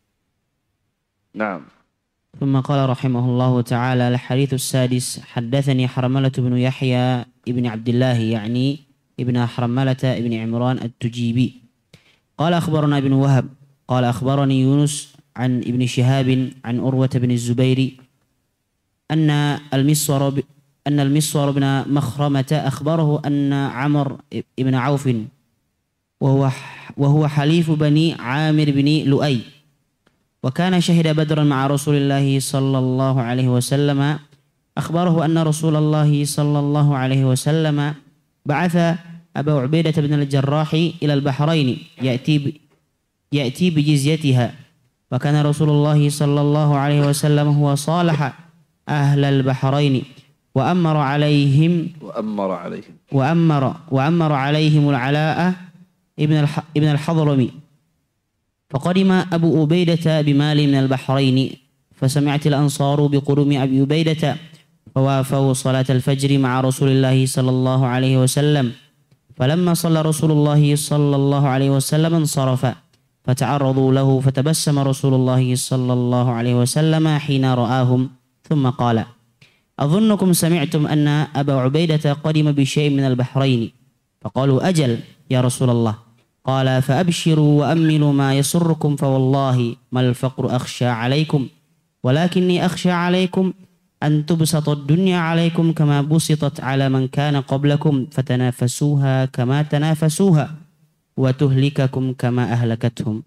نعم. ثم قال رحمه الله تعالى: الحديث السادس: حدثني حرملة بن يحيى ابن عبد الله، يعني ابن حرملة ابن عمران التجيبي، قال أخبرنا ابن وهب قال أخبرني يونس عن ابن شهاب عن أروة بن الزبير أن المسور ب... أن المسور بن مخرمة أخبره أن عمر بن عوف وهو وهو حليف بني عامر بن لؤي، وكان شهد بدرا مع رسول الله صلى الله عليه وسلم، أخبره أن رسول الله صلى الله عليه وسلم بعث أبا عبيدة بن الجراح إلى البحرين يأتي ب... يأتي بجزيتها، وكان رسول الله صلى الله عليه وسلم هو صالح أهل البحرين وأمر عليهم وأمر عليهم وأمر وأمر عليهم العلاء ابن الح... ابن الحضرمي. فقدم أبو عبيدة بمال من البحرين، فسمعت الأنصار بقدوم أبي عبيدة، فوافوا صلاة الفجر مع رسول الله صلى الله عليه وسلم. فلما صلى رسول الله صلى الله عليه وسلم انصرف، فتعرضوا له، فتبسم رسول الله صلى الله عليه وسلم حين رآهم، ثم قال: أظنكم سمعتم أن أبا عبيدة قدم بشيء من البحرين. فقالوا: أجل يا رسول الله. قال: فأبشروا وأملوا ما يسركم، فوالله ما الفقر أخشى عليكم، ولكني أخشى عليكم أن تبسط الدنيا عليكم كما بسطت على من كان قبلكم، فتنافسوها كما تنافسوها، وتهلككم كما أهلكتهم.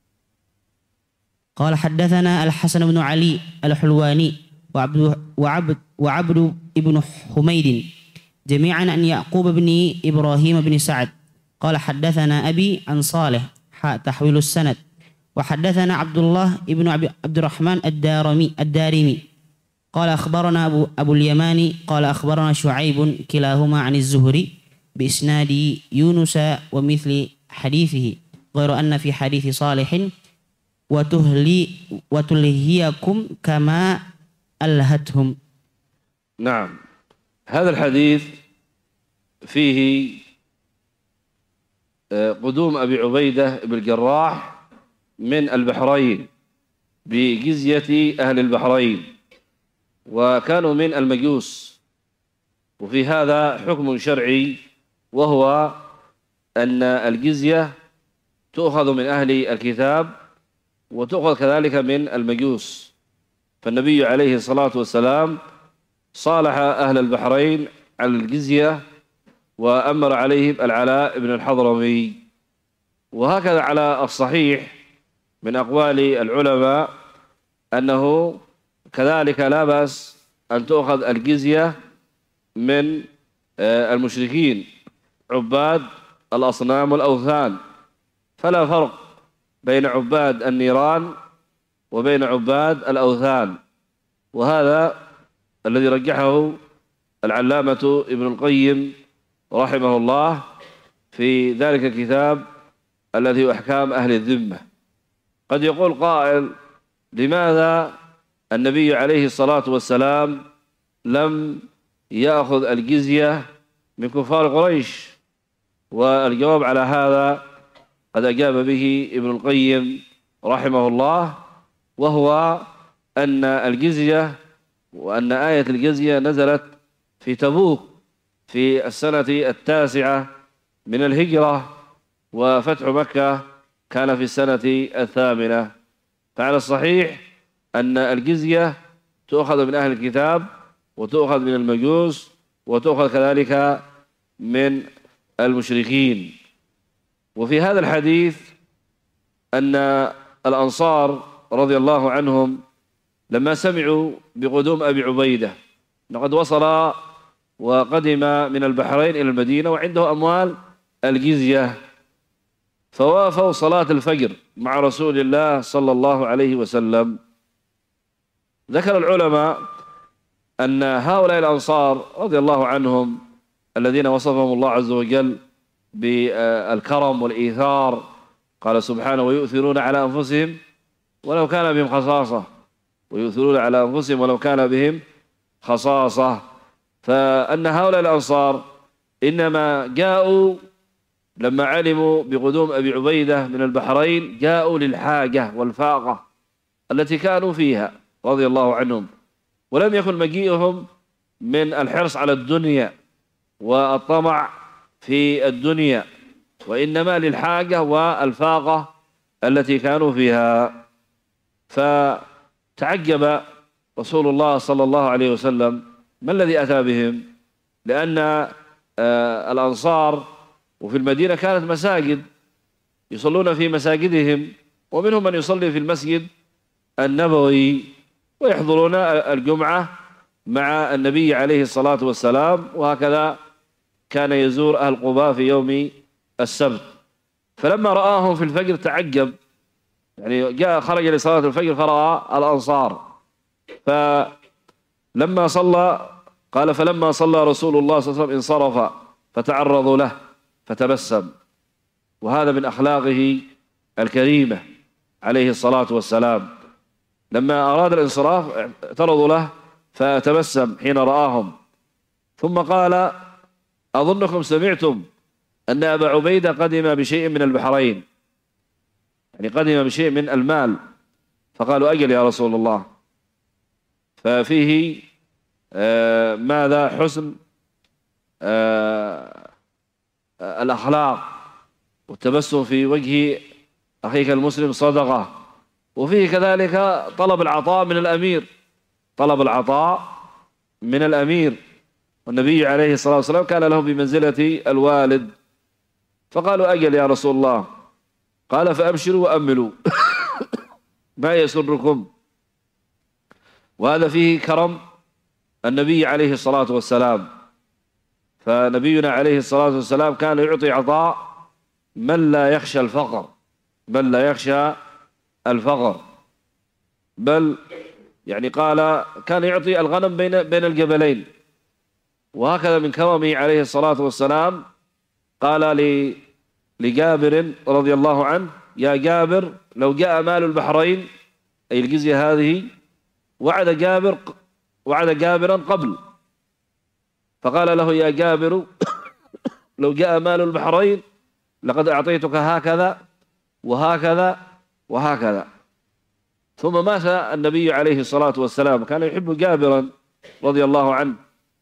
قال: حدثنا الحسن بن علي الحلواني وعبد, وعبد, وعبد ابن حميد جميعا عن يعقوب بن إبراهيم بن سعد قال: حدثنا أبي عن صالح تحويل السند. وحدثنا عبد الله ابن عبد الرحمن الدارمي الدارمي قال أخبرنا أبو, أبو اليماني قال أخبرنا شعيب كلاهما عن الزهري بإسناد يونس ومثل حديثه، غير أن في حديث صالح وتهلي وتلهيكم كما ألهتهم. نعم. هذا الحديث فيه قدوم أبي عبيدة بن الجراح من البحرين بجزية أهل البحرين، وكانوا من المجوس. وفي هذا حكم شرعي، وهو أن الجزية تؤخذ من أهل الكتاب وتؤخذ كذلك من المجوس. فالنبي عليه الصلاة والسلام صالح أهل البحرين على الجزية، وأمر عليهم العلاء بن الحضرمي. وهكذا على الصحيح من أقوال العلماء أنه كذلك لا بأس أن تؤخذ الجزية من المشركين عباد الأصنام والأوثان، فلا فرق بين عباد النيران وبين عباد الأوثان. وهذا الذي رجحه العلامة ابن القيم رحمه الله في ذلك الكتاب الذي هو أحكام أهل الذمة. قد يقول قائل: لماذا النبي عليه الصلاة والسلام لم يأخذ الجزية من كفار قريش؟ والجواب على هذا قد أجاب به ابن القيم رحمه الله، وهو أن الجزية وأن آية الجزية نزلت في تبوك في السنة التاسعة من الهجرة، وفتح مكة كان في السنة الثامنة. فعلى الصحيح أن الجزية تؤخذ من أهل الكتاب وتؤخذ من المجوس وتؤخذ كذلك من المشركين. وفي هذا الحديث أن الأنصار رضي الله عنهم لما سمعوا بقدوم أبي عبيدة، لقد وصل وقدم من البحرين إلى المدينة وعنده أموال الجزية، فوافوا صلاة الفجر مع رسول الله صلى الله عليه وسلم. ذكر العلماء أن هؤلاء الأنصار رضي الله عنهم الذين وصفهم الله عز وجل بالكرم والإيثار، قال سبحانه: ويؤثرون على أنفسهم ولو كان بهم خصاصة، ويؤثرون على أنفسهم ولو كان بهم خصاصة. فأن هؤلاء الأنصار إنما جاءوا لما علموا بقدوم أبي عبيدة من البحرين، جاءوا للحاجة والفاقة التي كانوا فيها رضي الله عنهم، ولم يكن مجيئهم من الحرص على الدنيا والطمع في الدنيا، وإنما للحاجة والفاقة التي كانوا فيها. فتعجب رسول الله صلى الله عليه وسلم ما الذي أتى بهم، لأن الأنصار وفي المدينة كانت مساجد يصلون في مساجدهم، ومنهم من يصلي في المسجد النبوي ويحضرون الجمعة مع النبي عليه الصلاة والسلام، وهكذا كان يزور أهل قباء في يوم السبت. فلما رآهم في الفجر تعجب، يعني جاء خرج لصلاة الفجر فرأى الأنصار، فلما صلى قال: فلما صلى رسول الله صلى الله عليه وسلم انصرف فتعرضوا له فتبسم. وهذا من أخلاقه الكريمة عليه الصلاة والسلام، لما أراد الانصراف اعترضوا له فتبسم حين رآهم، ثم قال: أظنكم سمعتم أن أبا عبيدة قدم بشيء من البحرين، يعني قدم بشيء من المال. فقالوا: أجل يا رسول الله. ففيه آه ماذا حسن آه الأخلاق، والتبسم في وجه أخيك المسلم صدقة. وفيه كذلك طلب العطاء من الأمير، طلب العطاء من الأمير، والنبي عليه الصلاة والسلام كان له بمنزلة الوالد. فقالوا: أجل يا رسول الله. قال: فأبشروا وأملوا ما يسركم. وهذا فيه كرم النبي عليه الصلاة والسلام، فنبينا عليه الصلاة والسلام كان يعطي عطاء من لا يخشى الفقر، من لا يخشى الفقر، بل يعني قال كان يعطي الغنم بين بين الجبلين. وهكذا من كرمه عليه الصلاة والسلام قال لجابر رضي الله عنه: يا جابر لو جاء مال البحرين، أي الجزية هذه، وعد جابر وعد جابرا قبل، فقال له: يا جابر لو جاء مال البحرين لقد أعطيتك هكذا وهكذا وهكذا. ثم مات النبي عليه الصلاة والسلام، كان يحب جابرا رضي الله عنه.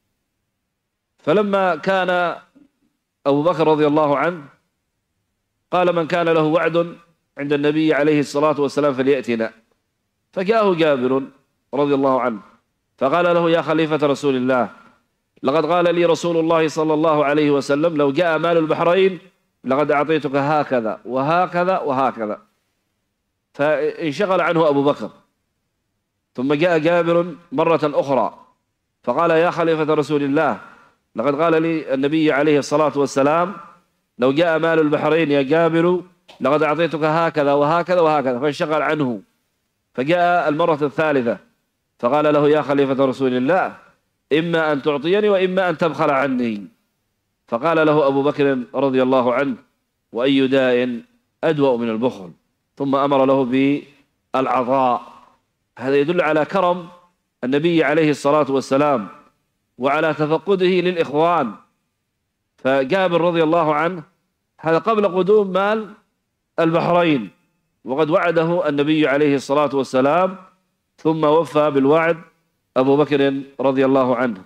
فلما كان أبو بكر رضي الله عنه قال: من كان له وعد عند النبي عليه الصلاة والسلام فليأتنا. فجاءه جابر رضي الله عنه فقال له: يا خليفة رسول الله، لقد قال لي رسول الله صلى الله عليه وسلم لو جاء مال البحرين لقد أعطيتك هكذا وهكذا وهكذا. فانشغل عنه أبو بكر. ثم جاء جابر مرة أخرى فقال: يا خليفة رسول الله، لقد قال لي النبي عليه الصلاة والسلام: لو جاء مال البحرين يا جابر لقد أعطيتك هكذا وهكذا وهكذا، فانشغل عنه. فجاء المرة الثالثة فقال له: يا خليفة رسول الله، إما أن تعطيني وإما أن تبخل عني. فقال له أبو بكر رضي الله عنه: وأي داء أدوأ من البخل؟ ثم أمر له بالعطاء. هذا يدل على كرم النبي عليه الصلاة والسلام وعلى تفقده للإخوان. فجابر رضي الله عنه هذا قبل قدوم مال البحرين، وقد وعده النبي عليه الصلاة والسلام، ثم وفى بالوعد أبو بكر رضي الله عنه.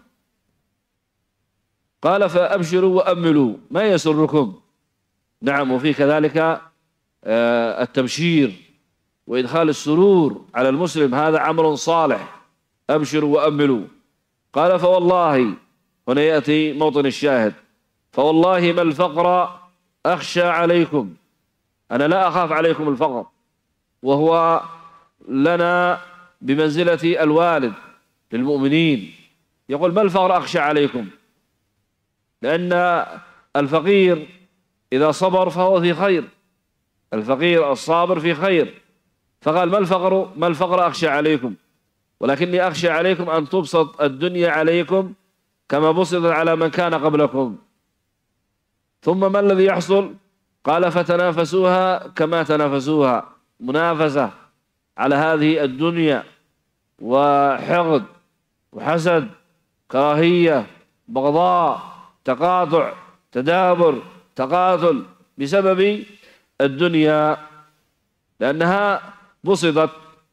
قال: فأبشروا وأملوا ما يسركم. نعم، وفي كذلك التبشير وإدخال السرور على المسلم، هذا عمل صالح. أبشروا وأملوا. قال: فوالله، هنا يأتي موطن الشاهد، فوالله ما الفقر أخشى عليكم، أنا لا أخاف عليكم الفقر، وهو لنا بمنزلة الوالد للمؤمنين. يقول: ما الفقر أخشى عليكم؟ لأن الفقير إذا صبر فهو في خير، الفقير الصابر في خير. فقال: ما الفقر ما الفقر أخشى عليكم، ولكني أخشى عليكم أن تبسط الدنيا عليكم كما بسطت على من كان قبلكم. ثم ما الذي يحصل؟ قال: فتنافسوها كما تنافسوها، منافسة على هذه الدنيا، وحقد وحسد، كراهية، بغضاء، تقاطع، تدابر، تقاتل، بسبب الدنيا، لأنها بسطت.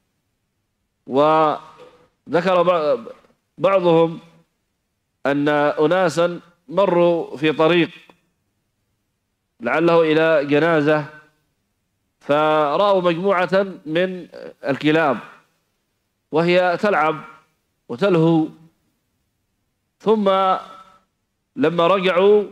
وذكر بعضهم أن أناسا مروا في طريق لعله إلى جنازة، فرأوا مجموعة من الكلاب وهي تلعب وتلهو، ثم لما رجعوا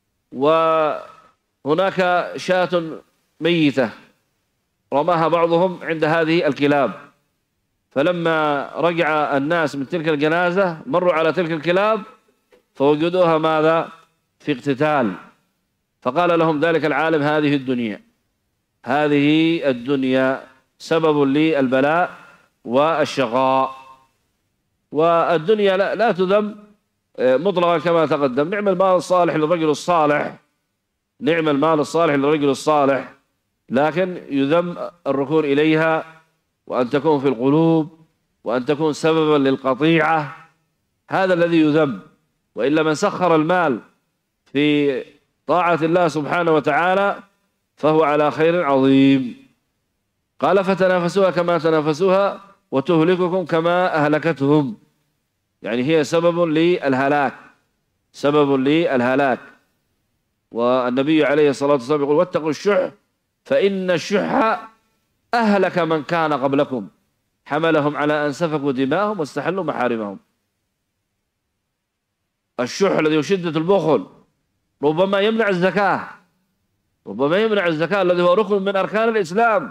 وهناك شاة ميتة رماها بعضهم عند هذه الكلاب، فلما رجع الناس من تلك الجنازة مروا على تلك الكلاب فوجدوها ماذا؟ في اقتتال. فقال لهم ذلك العالم: هذه الدنيا، هذه الدنيا سبب للبلاء والشقاء. والدنيا لا, لا تذم مطلقا كما تقدم. نعم المال الصالح للرجل الصالح، نعم المال الصالح للرجل الصالح، لكن يذم الركون إليها، وأن تكون في القلوب، وأن تكون سببا للقطيعة، هذا الذي يذم. وإلا من سخر المال في طاعة الله سبحانه وتعالى فهو على خير عظيم. قال: فتنافسوها كما تنافسوها وتهلككم كما أهلكتهم، يعني هي سبب للهلاك، سبب للهلاك. والنبي عليه الصلاة والسلام يقول: واتقوا الشح فإن الشح أهلك من كان قبلكم، حملهم على أن سفكوا دماءهم واستحلوا محارمهم. الشح الذي هو شدة البخل ربما يمنع الزكاة، ربما يمنع الزكاة الذي هو ركن من أركان الإسلام،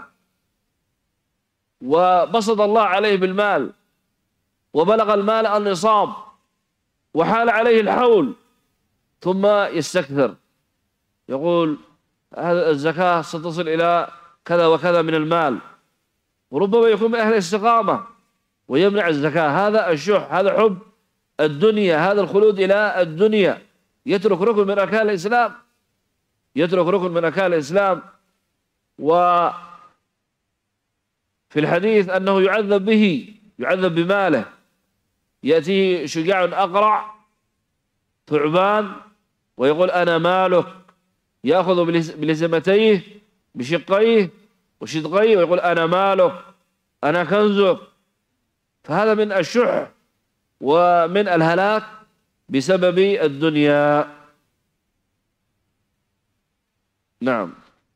وبسط الله عليه بالمال وبلغ المال النصاب وحال عليه الحول، ثم يستكثر يقول: هذا الزكاة ستصل إلى كذا وكذا من المال، وربما يكون من أهل الاستقامة ويمنع الزكاة. هذا الشح، هذا حب الدنيا، هذا الخلود إلى الدنيا، يترك ركن من أركان الإسلام، يترك ركن من أركان الإسلام. وفي الحديث أنه يعذب به، يعذب بماله. يأتيه شجاع أقرع ثعبان ويقول: أنا مالك، يأخذ بلزمتيه بشقيه وشدقيه ويقول: أنا مالك، أنا كنزك. فهذا من الشح ومن الهلاك بسبب الدنيا. نعم.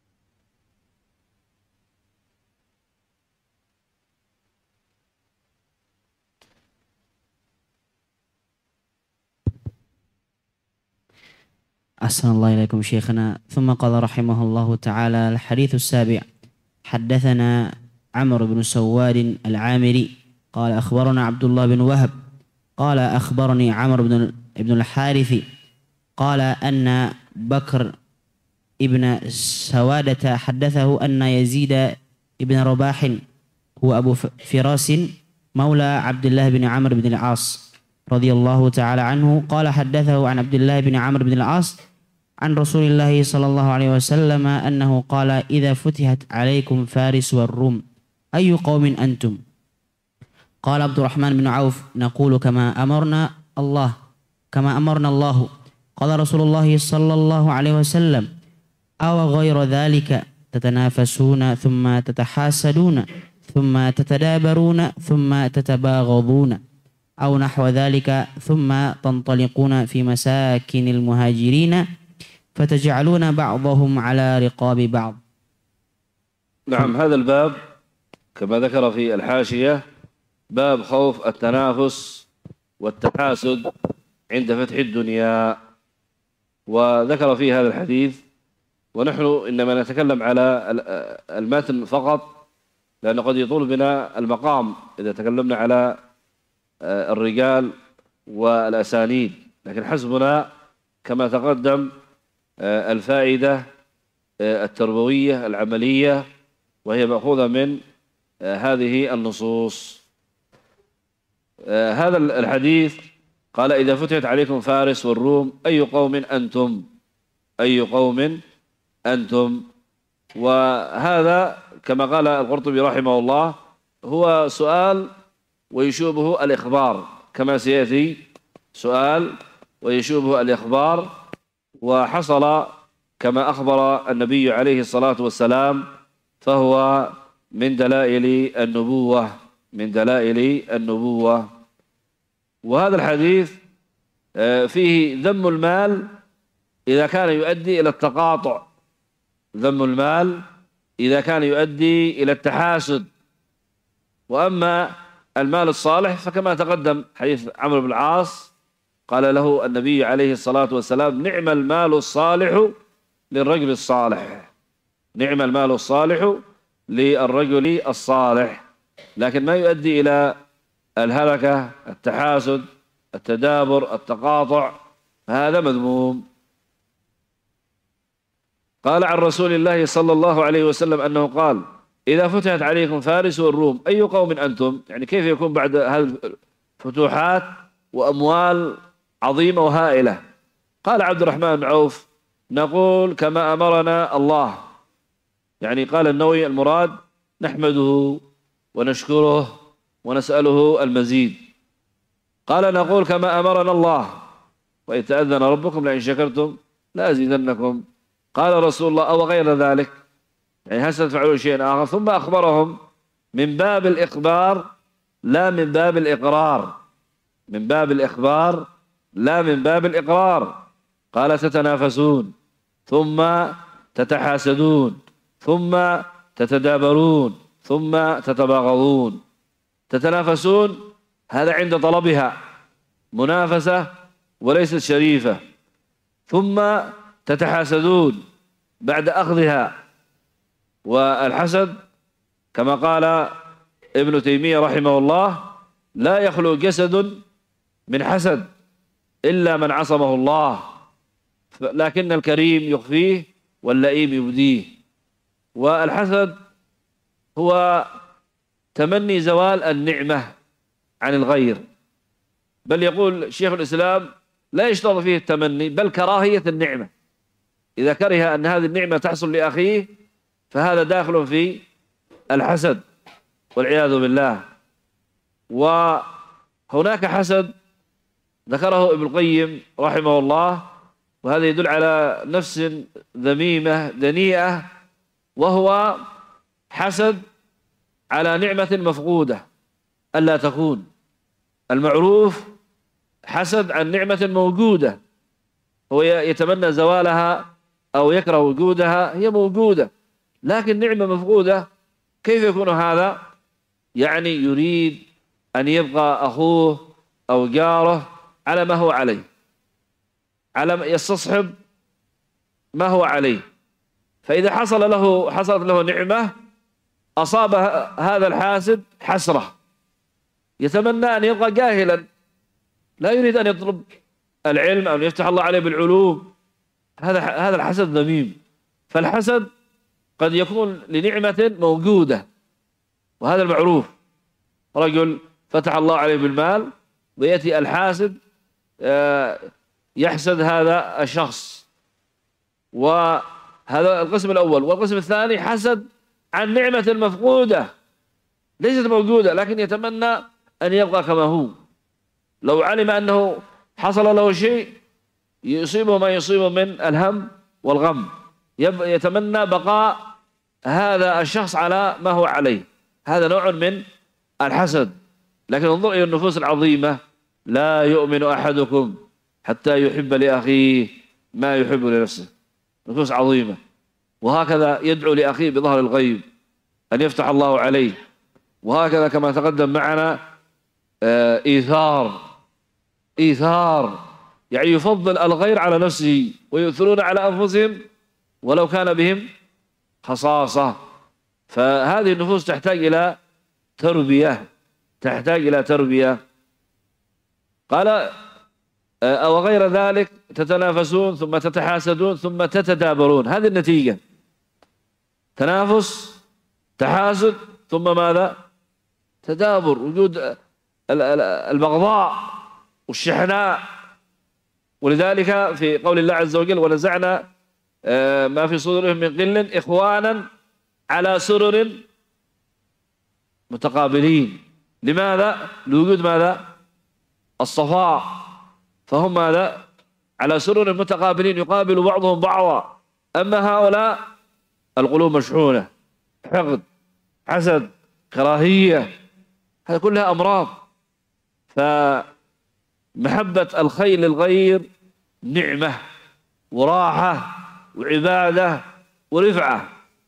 أحسن الله إليكم شيخنا. ثم قال رحمه الله تعالى: الحديث السابع: حدثنا عمرو بن سواد العامري قال: أخبرنا عبد الله بن وهب قال: أخبرني عمرو بن ابن الحارث قال أن بكر ابن سوادة حدثه أن يزيد ابن رباح هو أبو فراس مولى عبد الله بن عمرو بن العاص رضي الله تعالى عنه قال حدثه عن عبد الله بن عمرو بن العاص عن رسول الله صلى الله عليه وسلم أنه قال إذا فتحت عليكم فارس والروم أي قوم أنتم؟ قال عبد الرحمن بن عوف نقول كما أمرنا الله كما أمرنا الله. قال رسول الله صلى الله عليه وسلم أو غير ذلك تتنافسون ثم تتحاسدون ثم تتدابرون ثم تتباغضون أو نحو ذلك ثم تنطلقون في مساكن المهاجرين فتجعلون بعضهم على رقاب بعض. نعم، هذا الباب كما ذكر في الحاشية باب خوف التنافس والتحاسد عند فتح الدنيا، وذكر فيه هذا الحديث. ونحن إنما نتكلم على المتن فقط، لأنه قد يطول بنا المقام إذا تكلمنا على الرجال والأسانيد، لكن حسبنا كما تقدم الفائدة التربوية العملية، وهي مأخوذة من هذه النصوص. هذا الحديث قال إذا فتحت عليكم فارس والروم أي قوم أنتم؟ أي قوم أنتم؟ وهذا كما قال القرطبي رحمه الله هو سؤال ويشوبه الإخبار، كما سيأتي سؤال ويشوبه الإخبار، وحصل كما أخبر النبي عليه الصلاة والسلام، فهو من دلائل النبوة من دلائل النبوة. وهذا الحديث فيه ذم المال إذا كان يؤدي إلى التقاطع، ذم المال إذا كان يؤدي إلى التحاسد. وأما المال الصالح فكما تقدم حديث عمرو بن العاص قال له النبي عليه الصلاة والسلام نعم المال الصالح للرجل الصالح، نعم المال الصالح للرجل الصالح، لكن ما يؤدي إلى الهلكة، التحاسد، التدابر، التقاطع، هذا مذموم. قال عن رسول الله صلى الله عليه وسلم أنه قال إذا فتحت عليكم فارس والروم أي قوم أنتم؟ يعني كيف يكون بعد هذه الفتوحات وأموال عظيمة وهائلة؟ قال عبد الرحمن بن عوف نقول كما أمرنا الله. يعني قال النووي المراد نحمده ونشكره ونسأله المزيد. قال نقول كما أمرنا الله وإذ تأذن ربكم لئن شكرتم لأزيدنكم. قال رسول الله أو غير ذلك، يعني هل ستفعلون شيئا آخر؟ ثم أخبرهم من باب الإخبار لا من باب الإقرار، من باب الإخبار لا من باب الإقرار. قال تتنافسون ثم تتحاسدون ثم تتدابرون ثم تتباغضون. تتنافسون هذا عند طلبها منافسة وليست شريفة، ثم تتحاسدون بعد أخذها. والحسد كما قال ابن تيمية رحمه الله لا يخلو جسد من حسد إلا من عصمه الله، لكن الكريم يخفيه واللئيم يبديه. والحسد هو تمني زوال النعمة عن الغير، بل يقول شيخ الإسلام لا يشترط فيه التمني بل كراهية النعمة. إذا كره أن هذه النعمة تحصل لأخيه فهذا داخل في الحسد والعياذ بالله. وهناك حسد ذكره ابن القيم رحمه الله، وهذا يدل على نفس ذميمة دنيئة، وهو حسد على نعمة مفقودة ألا تكون. المعروف حسد عن نعمة موجودة، هو يتمنى زوالها أو يكره وجودها، هي موجودة لكن نعمة مفقودة. كيف يكون هذا؟ يعني يريد أن يبقى أخوه أو جاره على ما هو عليه، على ما يستصحب ما هو عليه. فإذا حصل له حصلت له نعمة أصاب هذا الحاسد حسرة، يتمنى أن يبقى جاهلا، لا يريد أن يطلب العلم أو يفتح الله عليه بالعلوم، هذا هذا الحسد ذميم. فالحسد قد يكون لنعمة موجودة، وهذا المعروف. رجل فتح الله عليه بالمال ويأتي الحاسد يحسد هذا الشخص، وهذا القسم الأول. والقسم الثاني حسد عن نعمة مفقودة ليست موجودة، لكن يتمنى أن يبقى كما هو. لو علم أنه حصل له شيء يصيبه ما يصيبه من الهم والغم، يتمنى بقاء هذا الشخص على ما هو عليه. هذا نوع من الحسد. لكن انظر إلى النفوس العظيمة: لا يؤمن أحدكم حتى يحب لأخيه ما يحب لنفسه. نفوس عظيمة. وهكذا يدعو لأخيه بظهر الغيب أن يفتح الله عليه. وهكذا كما تقدم معنا إيثار إيثار يعني يفضل الغير على نفسه، ويؤثرون على أنفسهم ولو كان بهم خصاصة. فهذه النفوس تحتاج إلى تربية تحتاج إلى تربية. قال: أو غير ذلك تتنافسون ثم تتحاسدون ثم تتدابرون. هذه النتيجة: تنافس، تحاسد، ثم ماذا؟ تدابر، وجود البغضاء والشحناء. ولذلك في قول الله عز وجل: ونزعنا ما في صدورهم من غل إخوانا على سرر متقابلين. لماذا؟ لوجود ماذا؟ الصفاء. فهم ماذا؟ على سرر متقابلين يقابل بعضهم بعضا. أما هؤلاء القلوب مشحونة، حقد، حسد، كراهية، هذه كلها أمراض. فمحبة الخير للغير نعمة وراحة وعبادة ورفعة.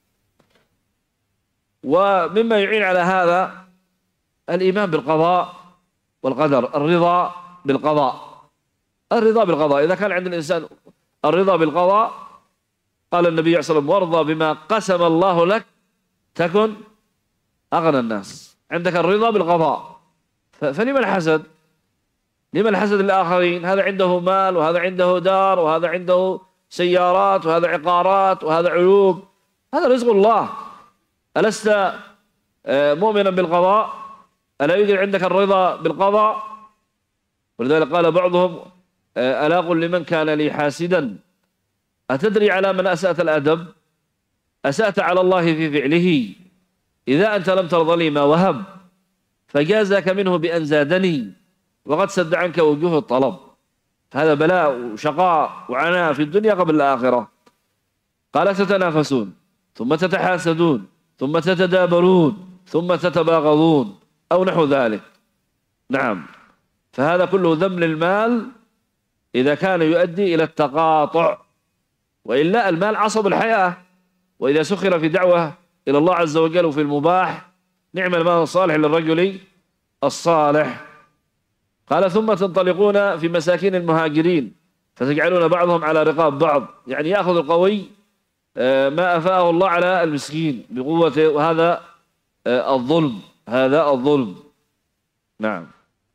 ومما يعين على هذا الإيمان بالقضاء والقدر، الرضا بالقضاء. الرضا بالقضاء، إذا كان عند الإنسان الرضا بالقضاء، قال النبي صلى الله عليه وسلم: وارضى بما قسم الله لك تكن أغنى الناس. عندك الرضا بالقضاء، فلما الحسد؟ لما الحسد للآخرين؟ هذا عنده مال، وهذا عنده دار، وهذا عنده سيارات، وهذا عقارات، وهذا علوم. هذا رزق الله. ألست مؤمنا بالقضاء؟ ألا يوجد عندك الرضا بالقضاء؟ ولذلك قال بعضهم: ألا قل لمن كان لي حاسدا أتدري على من أسأت الأدب؟ أسأت على الله في فعله، إذا أنت لم ترضى لي ما وهب، فجازك منه بأن زادني، وقد سد عنك وجوه الطلب. هذا بلاء وشقاء وعناء في الدنيا قبل الآخرة. قال: تتنافسون ثم تتحاسدون ثم تتدابرون ثم تتباغضون أو نحو ذلك. نعم. فهذا كله ذم للمال إذا كان يؤدي إلى التقاطع، وإلا المال عصب الحياة. وإذا سخر في دعوة إلى الله عز وجل وفي المباح، نعم المال الصالح للرجل الصالح. قال: ثم تنطلقون في مساكين المهاجرين فتجعلون بعضهم على رقاب بعض. يعني يأخذ القوي ما أفاءه الله على المسكين بقوته، وهذا الظلم هذا الظلم. نعم.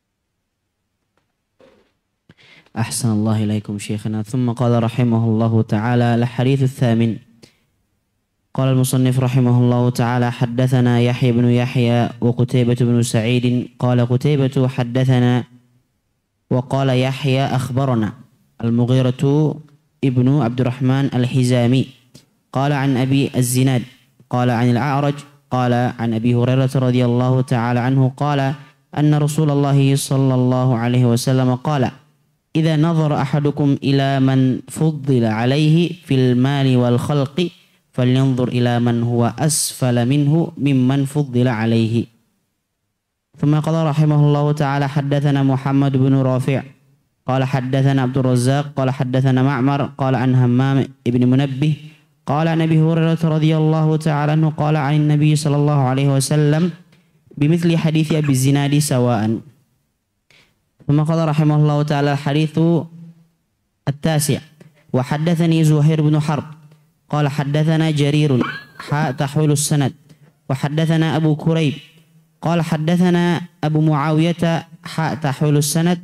أحسن الله إليكم شيخنا. ثم قال رحمه الله تعالى: الحديث الثامن. قال المصنف رحمه الله تعالى: حدثنا يحيى بن يحيى وقتيبة بن سعيد. قال قتيبة: حدثنا، وقال يحيى: أخبرنا المغيرة ابن عبد الرحمن الحزامي قال عن أبي الزناد قال عن الأعرج قال عن أبي هريرة رضي الله تعالى عنه قال أن رسول الله صلى الله عليه وسلم قال: إذا نظر أحدكم إلى من فضل عليه في المال والخلق فلينظر إلى من هو أسفل منه ممن فضل عليه. ثم قال رحمه الله تعالى: حدثنا محمد بن رافع قال حدثنا عبد الرزاق قال حدثنا معمر قال عن همام بن منبه قال عن أبي هريرة رضي الله تعالى عنه قال عن النبي صلى الله عليه وسلم بمثل حديث أبي الزناد سواء. ثم قال رحمه الله تعالى: الحديث التاسع. وحدثني زهير بن حرب قال حدثنا جرير حاء تحويل السند. وحدثنا أبو كريب قال حدثنا أبو معاوية حاء تحويل السند.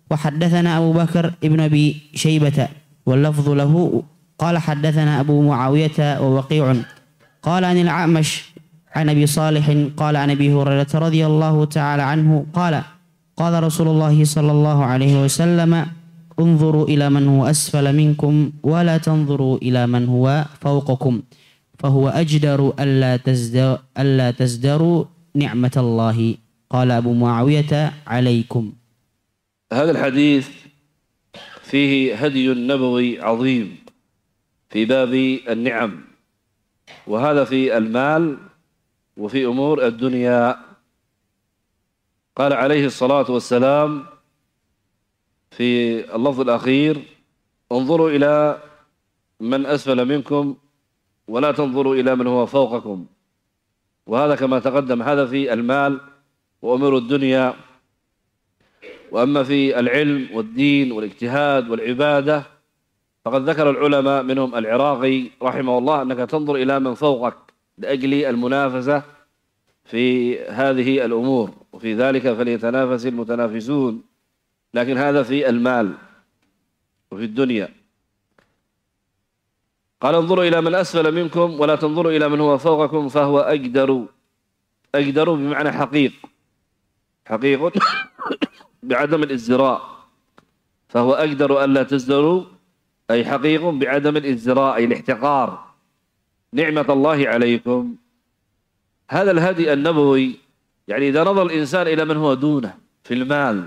وحدثنا أبو بكر ابن أبي شيبة واللفظ له قال حدثنا أبو معاوية ووقيع قال عن الأعمش عن أبي صالح قال عن أبي هريرة رضي الله تعالى عنه قال قال رسول الله صلى الله عليه وسلم انظروا إلى من هو أسفل منكم ولا تنظروا إلى من هو فوقكم فهو أجدر ألا تزدر ألا تزدروا نعمة الله. قال أبو معاوية عليكم. هذا الحديث فيه هدي نبوي عظيم في باب النعم، وهذا في المال وفي أمور الدنيا. قال عليه الصلاة والسلام في اللفظ الأخير انظروا إلى من أسفل منكم ولا تنظروا إلى من هو فوقكم، وهذا كما تقدم هذا في المال وأمور الدنيا. وأما في العلم والدين والاجتهاد والعبادة فقد ذكر العلماء منهم العراقي رحمه الله أنك تنظر إلى من فوقك لأجل المنافسة في هذه الأمور، وفي ذلك فليتنافس المتنافسون، لكن هذا في المال وفي الدنيا. قال انظروا إلى من أسفل منكم ولا تنظروا إلى من هو فوقكم فهو أقدر. أقدر بمعنى حقيق، حقيق بعدم الازدراء، فهو أقدر ألا تزدروا أي حقيق بعدم الازدراء أي الاحتقار نعمة الله عليكم. هذا الهدي النبوي يعني إذا نظر الإنسان إلى من هو دونه في المال،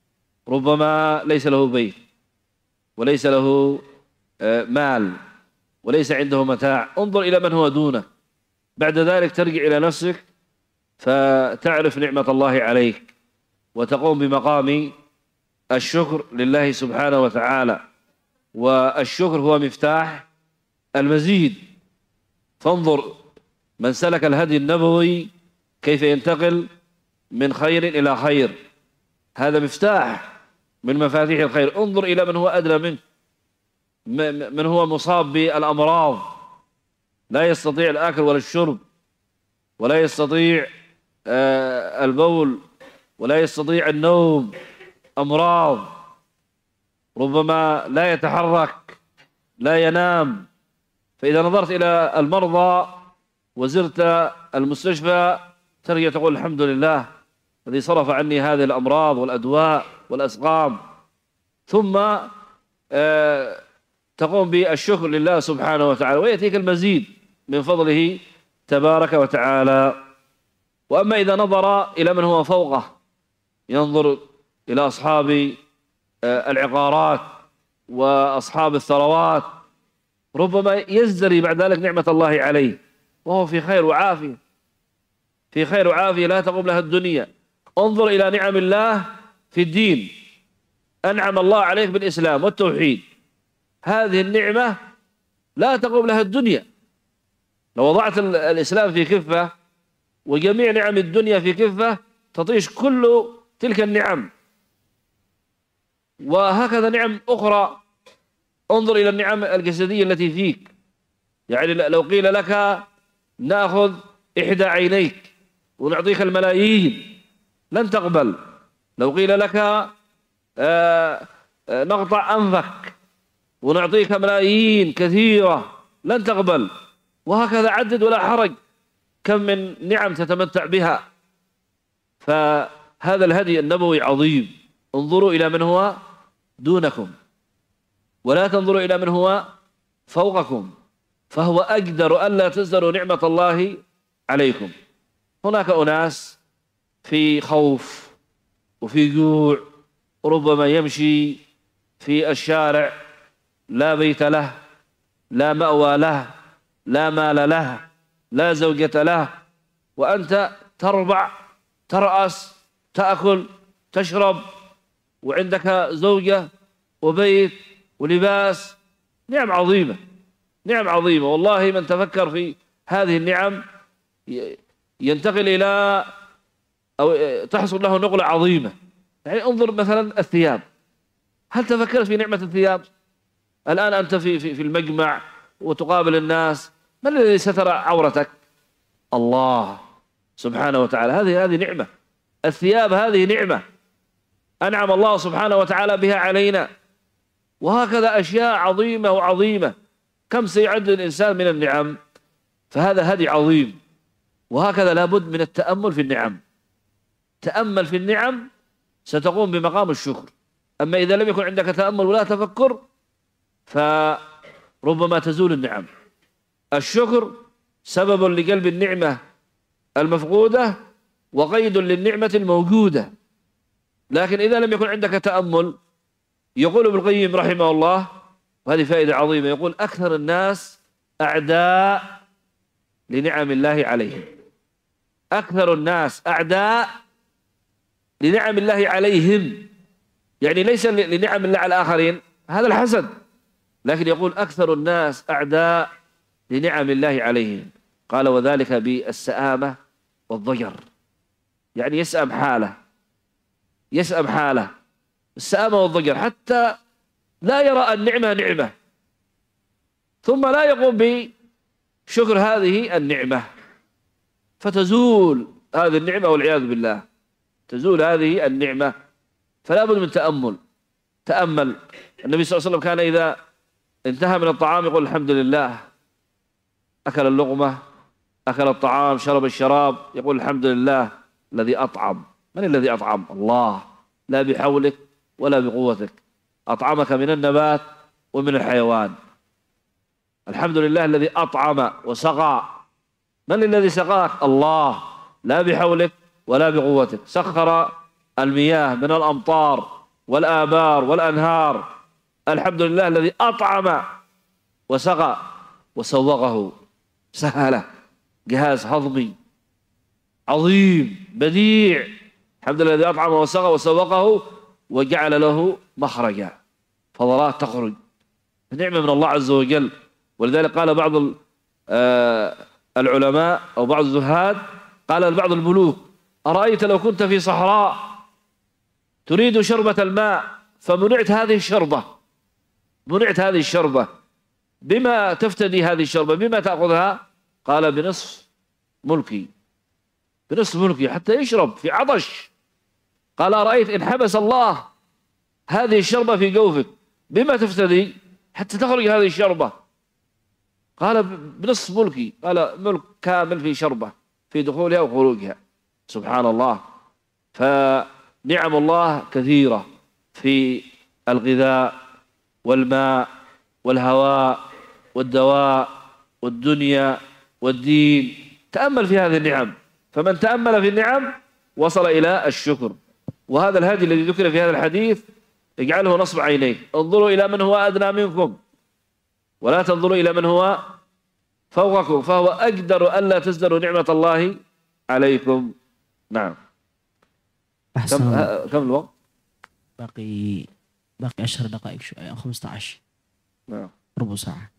ربما ليس له بيت وليس له مال وليس عنده متاع، انظر إلى من هو دونه، بعد ذلك ترجع إلى نفسك فتعرف نعمة الله عليك وتقوم بمقام الشكر لله سبحانه وتعالى، والشكر هو مفتاح المزيد. فانظر من سلك الهدي النبوي كيف ينتقل من خير إلى خير، هذا مفتاح من مفاتيح الخير. انظر إلى من هو أدنى منه، من هو مصاب بالأمراض لا يستطيع الأكل ولا الشرب ولا يستطيع البول ولا يستطيع النوم، أمراض، ربما لا يتحرك لا ينام. فإذا نظرت إلى المرضى وزرت المستشفى ترجع تقول الحمد لله الذي صرف عني هذه الأمراض والأدواء والأسقام، ثم آه تقوم بالشكر لله سبحانه وتعالى ويأتيك المزيد من فضله تبارك وتعالى. وأما إذا نظر إلى من هو فوقه، ينظر إلى أصحاب العقارات وأصحاب الثروات، ربما يزدري بعد ذلك نعمة الله عليه وهو في خير وعافية، في خير وعافية لا تقوم لها الدنيا. انظر إلى نعم الله في الدين، أنعم الله عليك بالإسلام والتوحيد، هذه النعمة لا تقوم لها الدنيا. لو وضعت الإسلام في كفة وجميع نعم الدنيا في كفة تطيش كل تلك النعم. وهكذا نعم أخرى، انظر إلى النعم الجسدية التي فيك، يعني لو قيل لك نأخذ إحدى عينيك ونعطيك الملايين لن تقبل، لو قيل لك آه نقطع أنفك ونعطيك ملايين كثيرة لن تقبل. وهكذا عدد ولا حرج، كم من نعم تتمتع بها. فهذا الهدي النبوي عظيم. انظروا إلى من هو دونكم ولا تنظروا إلى من هو فوقكم فهو أقدر ألا تزدروا نعمة الله عليكم. هناك أناس في خوف وفي جوع، ربما يمشي في الشارع لا بيت له لا مأوى له لا مال له لا زوجة له، وأنت تربع ترأس تأكل تشرب وعندك زوجة وبيت ولباس. نعم عظيمة، نعم عظيمة والله. من تفكر في هذه النعم ينتقل إلى أو تحصل له نقلة عظيمة. يعني انظر مثلا الثياب، هل تفكرت في نعمة الثياب؟ الآن أنت في في في المجمع وتقابل الناس، من الذي ستر عورتك؟ الله سبحانه وتعالى. هذه هذه نعمة، الثياب هذه نعمة. أنعم الله سبحانه وتعالى بها علينا. وهكذا أشياء عظيمة وعظيمة، كم سيعد الإنسان من النعم؟ فهذا هدي عظيم. وهكذا لابد من التأمل في النعم. تأمل في النعم ستقوم بمقام الشكر. أما إذا لم يكن عندك تأمل ولا تفكر فربما تزول النعم. الشكر سبب لقلب النعمة المفقودة وقيد للنعمة الموجودة. لكن إذا لم يكن عندك تأمل، يقول ابن القيم رحمه الله، وهذه فائدة عظيمة، يقول أكثر الناس أعداء لنعم الله عليهم. أكثر الناس أعداء لنعم الله عليهم، يعني ليس لنعم الله على الآخرين، هذا الحسد، لكن يقول أكثر الناس أعداء لنعم الله عليهم. قال وذلك بالسآمة والضجر، يعني يسأم حاله، يسأم حاله، السآمة والضجر، حتى لا يرى النعمة نعمة، ثم لا يقوم بشكر هذه النعمة، فتزول هذه النعمة والعياذ بالله، تزول هذه النعمة. فلا بد من تأمل. تأمل النبي صلى الله عليه وسلم كان إذا انتهى من الطعام يقول الحمد لله، أكل اللقمة، أكل الطعام، شرب الشراب، يقول الحمد لله الذي أطعم. من الذي أطعم؟ الله، لا بحولك ولا بقوتك، أطعمك من النبات ومن الحيوان. الحمد لله الذي أطعم وسقى. من الذي سقاك؟ الله، لا بحولك ولا بقوتك. سخر المياه من الأمطار والآبار والأنهار. الحمد لله الذي أطعم وسقى وسوقه، سهله، جهاز هضمي عظيم بديع. الحمد لله الذي أطعم وسقى وسوقه وجعل له مخرجا، فضلات تخرج، نعمة من الله عز وجل. ولذلك قال بعض العلماء أو بعض الزهاد، قال بعض الملوك أرأيت لو كنت في صحراء تريد شربة الماء فمنعت هذه الشربة، منعت هذه الشربة، بما تفتدي هذه الشربة؟ بما تأخذها؟ قال بنصف ملكي، بنصف ملكي حتى يشرب في عطش. قال أرأيت إن حبس الله هذه الشربة في جوفك بما تفتدي حتى تخرج هذه الشربة؟ قال بنصف ملكي. قال ملك كامل في شربة، في دخولها وخروجها. سبحان الله. فنعم الله كثيرة في الغذاء والماء والهواء والدواء والدنيا والدين. تأمل في هذه النعم، فمن تأمل في النعم وصل إلى الشكر. وهذا الهدي الذي ذكر في هذا الحديث اجعله نصب عينيك، انظروا إلى من هو أدنى منكم ولا تنظروا إلى من هو فوقكم، فهو أقدر ألا تزدروا نعمة الله عليكم. نعم. أحسن. كم كم الوقت؟ باقي باقي عشر دقائق، شوية خمسة عشر. نعم. ربع ساعة.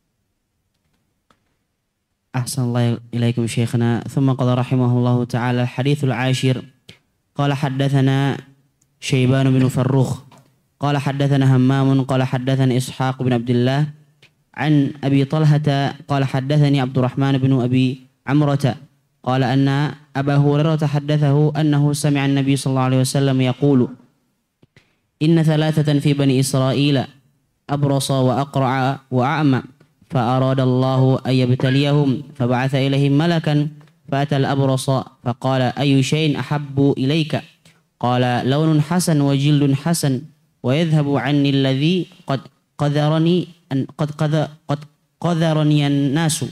أحسن الله إليكم شيخنا. ثم قال رحمه الله تعالى: الحديث العاشر. قال حدثنا شيبان بن فروخ قال حدثنا همام قال حدثنا إسحاق بن عبد الله عن أبي طلحة قال حدثني عبد الرحمن بن أبي عمرة قال أن أبا هريرة حدثه أنه سمع النبي صلى الله عليه وسلم يقول: إن ثلاثة في بني إسرائيل أبرص وأقرع وأعمى، فأراد الله أن يبتليهم فبعث إليهم ملكا فأتى الأبرص فقال: أي شيء أحب إليك؟ قال: لون حسن وجلد حسن ويذهب عني الذي قد قذرني قد قد قذرني الناس.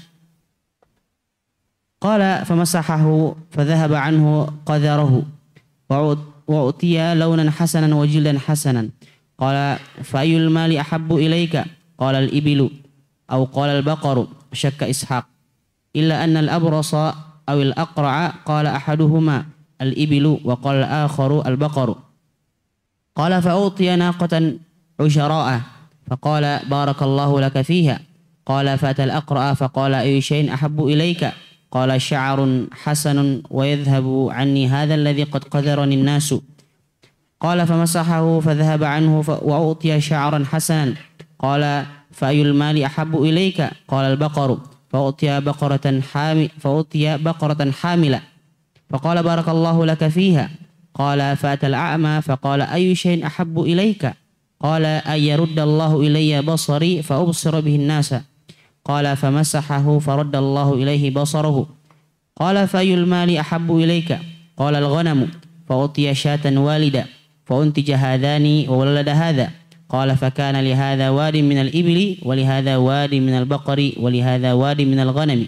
قال: فمسحه فذهب عنه قذره وأعطي لونا حسنا وجلدا حسنا. قال: فأي المال أحب إليك؟ قال: الإبل أو قال البقر، شك إسحاق، إلا أن الأبرص أو الأقرع قال أحدهما الإبل وقال الآخر البقر. قال: فأعطي ناقة عشراء فقال: بارك الله لك فيها. قال: فأتى الأقرع فقال: أي شيء أحب إليك؟ قال: شعر حسن ويذهب عني هذا الذي قد قذرني الناس. قال: فمسحه فذهب عنه وأعطي شعرا حسنا. قال: فأي المال أحب إليك؟ قال: البقر. فأعطي بقرة حامل فأعطي بقرة حاملة فقال: بارك الله لك فيها. قال فأتى الأعمى فقال أي شيء أحب إليك؟ قال أن يرد الله إلي بصري فأبصر به الناس. قال فمسحه فرد الله إليه بصره. قال فأي المال أحب إليك؟ قال الغنم. فأعطي شاة والدة فأنتج هذان وولد هذا. قال فكان لهذا واد من الإبل ولهذا واد من البقر ولهذا واد من الغنم.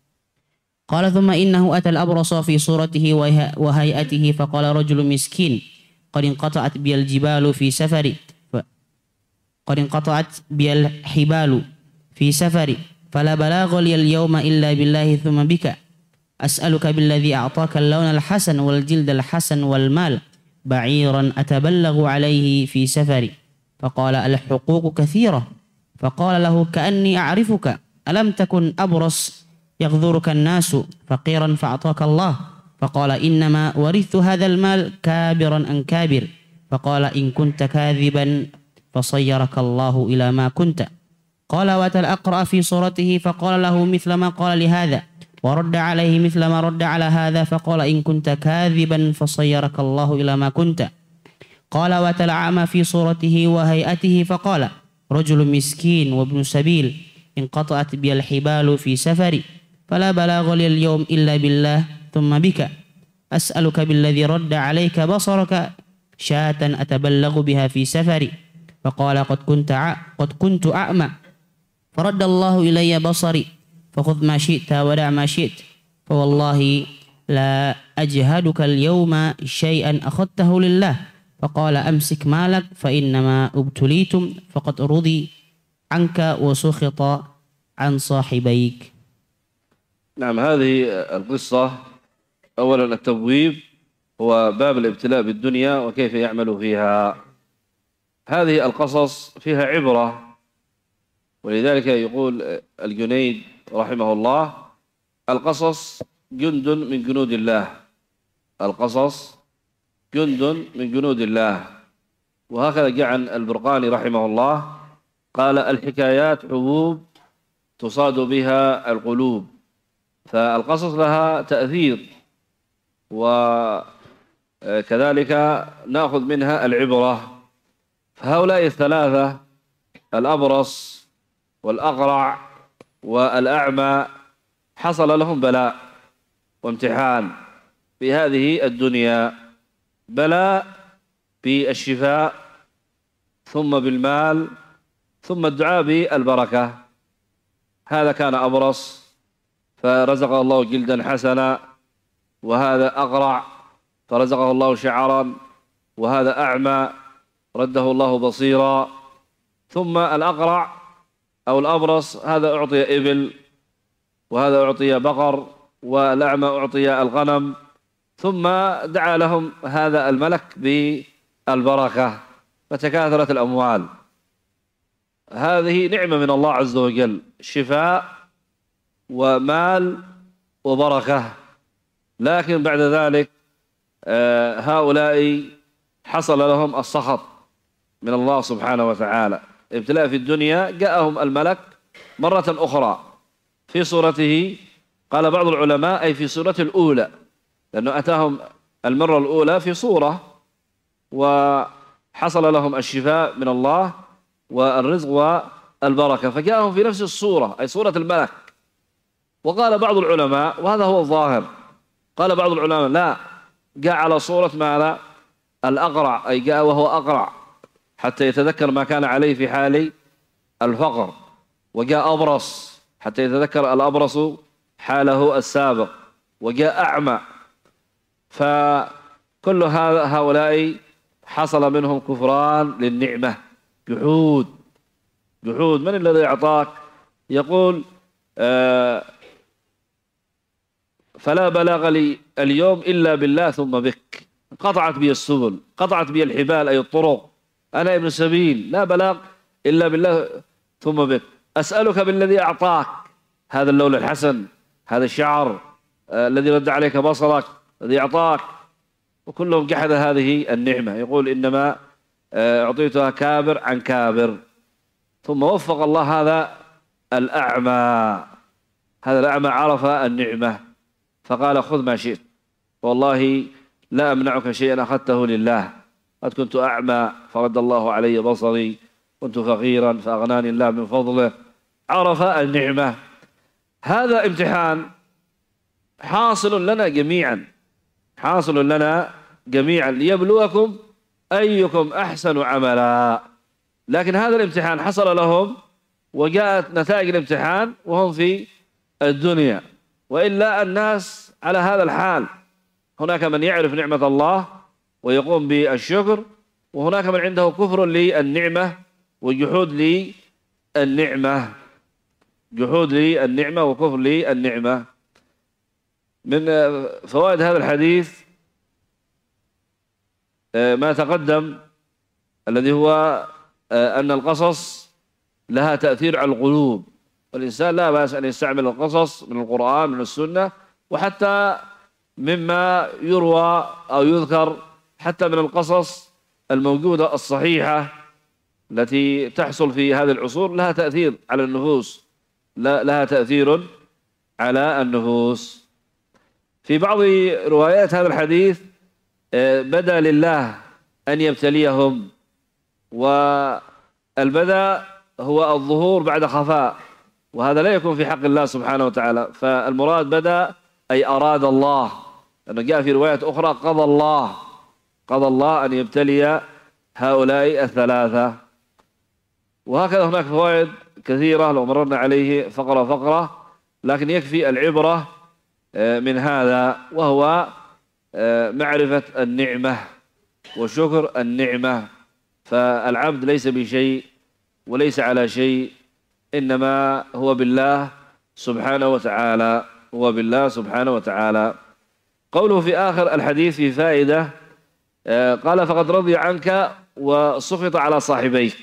قال ثم إنه أتى الأبرص في صورته وهيئته فقال رجل مسكين قد انقطعت بي الجبال في سفري قد انقطعت بي الحبال في سفري فلا بلاغ لي اليوم إلا بالله ثم بك. أسألك بالذي أعطاك اللون الحسن والجلد الحسن والمال بعيرا أتبلغ عليه في سفري. فقال الحقوق كثيرة. فقال له كأني أعرفك ألم تكن أبرص يغذرك الناس فقيرا فأعطاك الله؟ فقال إنما ورثت هذا المال كابرا عن كابر. فقال إن كنت كاذبا فصيرك الله إلى ما كنت. قال وأتى الأقرأ في صورته فقال له مثل ما قال لهذا ورد عليه مثل ما رد على هذا. فقال إن كنت كاذبا فصيرك الله إلى ما كنت. قال وأتى الأعمى في صورته وهيئته فقال رجل مسكين وابن سبيل انقطعت بي الحبال في سفري فلا بلاغ لي اليوم إلا بالله ثم بك. أسألك بالذي رد عليك بصرك شاة أتبلغ بها في سفري. فقال قد كنت قد كنت أعمى فرد الله إلي بصري فخذ ما شئت ودع ما شئت فوالله لا أجهدك اليوم شيئا أخذته لله. فقال أمسك مالك فإنما ابتليتم فقد رضي عنك وسخط عن صاحبيك. نعم، هذه القصة أولا التبويب هو باب الابتلاء بالدنيا وكيف يعمل فيها. هذه القصص فيها عبرة، ولذلك يقول الجنيد رحمه الله القصص جند من جنود الله. القصص جند من جنود الله. وهكذا جعل البرقاني رحمه الله قال الحكايات حبوب تصاد بها القلوب. فالقصص لها تأثير وكذلك نأخذ منها العبرة. فهؤلاء الثلاثة الأبرص والأقرع والأعمى حصل لهم بلاء وامتحان في هذه الدنيا. بلاء بالشفاء ثم بالمال ثم الدعاء بالبركة. هذا كان أبرص فرزقه الله جلدا حسنا، وهذا أقرع فرزقه الله شعرا، وهذا أعمى رده الله بصيرا. ثم الأقرع أو الأبرص هذا أعطي إبل، وهذا أعطي بقر، والأعمى أعطي الغنم. ثم دعا لهم هذا الملك بالبركة فتكاثرت الأموال. هذه نعمة من الله عز وجل، شفاء ومال وبركة. لكن بعد ذلك هؤلاء حصل لهم السخط من الله سبحانه وتعالى. ابتلاء في الدنيا جاءهم الملك مرة أخرى في صورته. قال بعض العلماء أي في صورته الأولى، لأنه أتاهم المرة الأولى في صورة وحصل لهم الشفاء من الله والرزق والبركة، فجاءهم في نفس الصورة أي صورة الملك. وقال بعض العلماء وهذا هو الظاهر، قال بعض العلماء لا، جاء على صورة ماذا؟ الأقرع، أي جاء وهو أقرع حتى يتذكر ما كان عليه في حال الفقر. وجاء أبرص حتى يتذكر الأبرص حاله السابق. وجاء أعمى. فكل هؤلاء حصل منهم كفران للنعمة، جحود. جحود من الذي أعطاك؟ يقول آه فلا بلاغ لي اليوم إلا بالله ثم بك. قطعت بي السبل، قطعت بي الحبال أي الطرق، أنا ابن سبيل، لا بلاغ إلا بالله ثم بك. أسألك بالذي أعطاك هذا اللون الحسن، هذا الشعر آه الذي رد عليك بصرك، الذي أعطاك. وكلهم جحد هذه النعمة. يقول إنما آه أعطيتها كابر عن كابر. ثم وفق الله هذا الأعمى. هذا الأعمى عرف النعمة فقال خذ ما شئت، والله لا أمنعك شيئا أخذته لله. قد كنت أعمى فرد الله علي بصري، كنت فقيرا فأغناني الله من فضله. عرف النعمة. هذا امتحان حاصل لنا جميعا، حاصل لنا جميعا ليبلوكم أيكم أحسن عملا. لكن هذا الامتحان حصل لهم وجاءت نتائج الامتحان وهم في الدنيا، وإلا الناس على هذا الحال. هناك من يعرف نعمة الله ويقوم بالشكر، وهناك من عنده كفر للنعمة وجحود للنعمة، جحود للنعمة وكفر للنعمة. من فوائد هذا الحديث ما تقدم الذي هو أن القصص لها تأثير على القلوب، والإنسان لا بأس أن يستعمل القصص من القرآن من السنة، وحتى مما يروى أو يذكر حتى من القصص الموجودة الصحيحة التي تحصل في هذه العصور لها تأثير على النفوس، لها تأثير على النفوس. في بعض روايات هذا الحديث بدا لله أن يبتليهم، والبدا هو الظهور بعد خفاء، وهذا لا يكون في حق الله سبحانه وتعالى. فالمراد بدا أي أراد الله، لأنه جاء في روايات أخرى قضى الله، قضى الله أن يبتلي هؤلاء الثلاثة. وهكذا هناك فوائد كثيرة لو مررنا عليه فقرة فقرة، لكن يكفي العبرة من هذا، وهو معرفة النعمة وشكر النعمة. فالعبد ليس بشيء وليس على شيء، إنما هو بالله سبحانه وتعالى، هو بالله سبحانه وتعالى. قوله في آخر الحديث في فائدة، قال فقد رضي عنك وسخط على صاحبيك.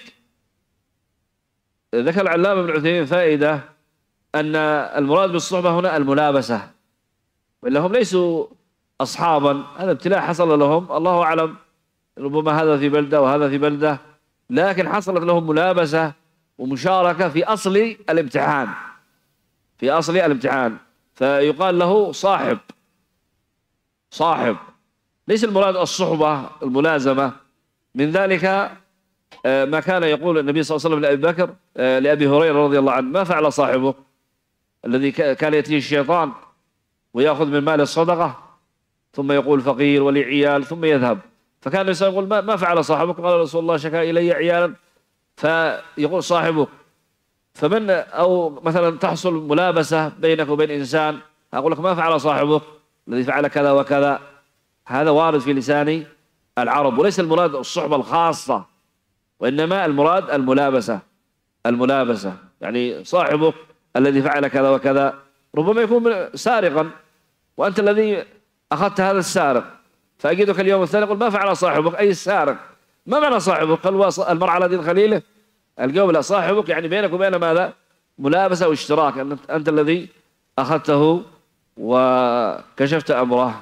ذكر العلامة ابن عثيمين فائدة أن المراد بالصحبة هنا الملابسة، وإلا هم ليسوا أصحابا، هذا ابتلاء حصل لهم، الله أعلم، ربما هذا في بلدة وهذا في بلدة، لكن حصلت لهم ملابسة ومشاركة في أصل الامتحان، في أصل الامتحان، فيقال له صاحب. صاحب ليس المراد الصحبة الملازمة. من ذلك ما كان يقول النبي صلى الله عليه وسلم لأبي بكر لأبي هريرة رضي الله عنه: ما فعل صاحبه الذي كان يأتيه الشيطان ويأخذ من مال الصدقة ثم يقول فقير ولي عيال ثم يذهب؟ فكان الإنسان يقول ما فعل صاحبك؟ قال رسول الله: شكا إلي عيالا. فيقول صاحبك. فمن أو مثلا تحصل ملابسة بينك وبين إنسان، أقول لك ما فعل صاحبك الذي فعل كذا وكذا، هذا وارد في لسان العرب، وليس المراد الصحبة الخاصة، وإنما المراد الملابسة. الملابسة يعني صاحبك الذي فعل كذا وكذا ربما يكون سارقا وأنت الذي أخذت هذا السارق، فأجدك اليوم الثاني يقول ما فعل صاحبك أي السارق. ما معنى صاحبك؟ قال هو المرء على دين خليله. الجواب لا، صاحبك يعني بينك وبين ماذا؟ ملابسة واشتراك، أنت, أنت الذي أخذته وكشفت أمره.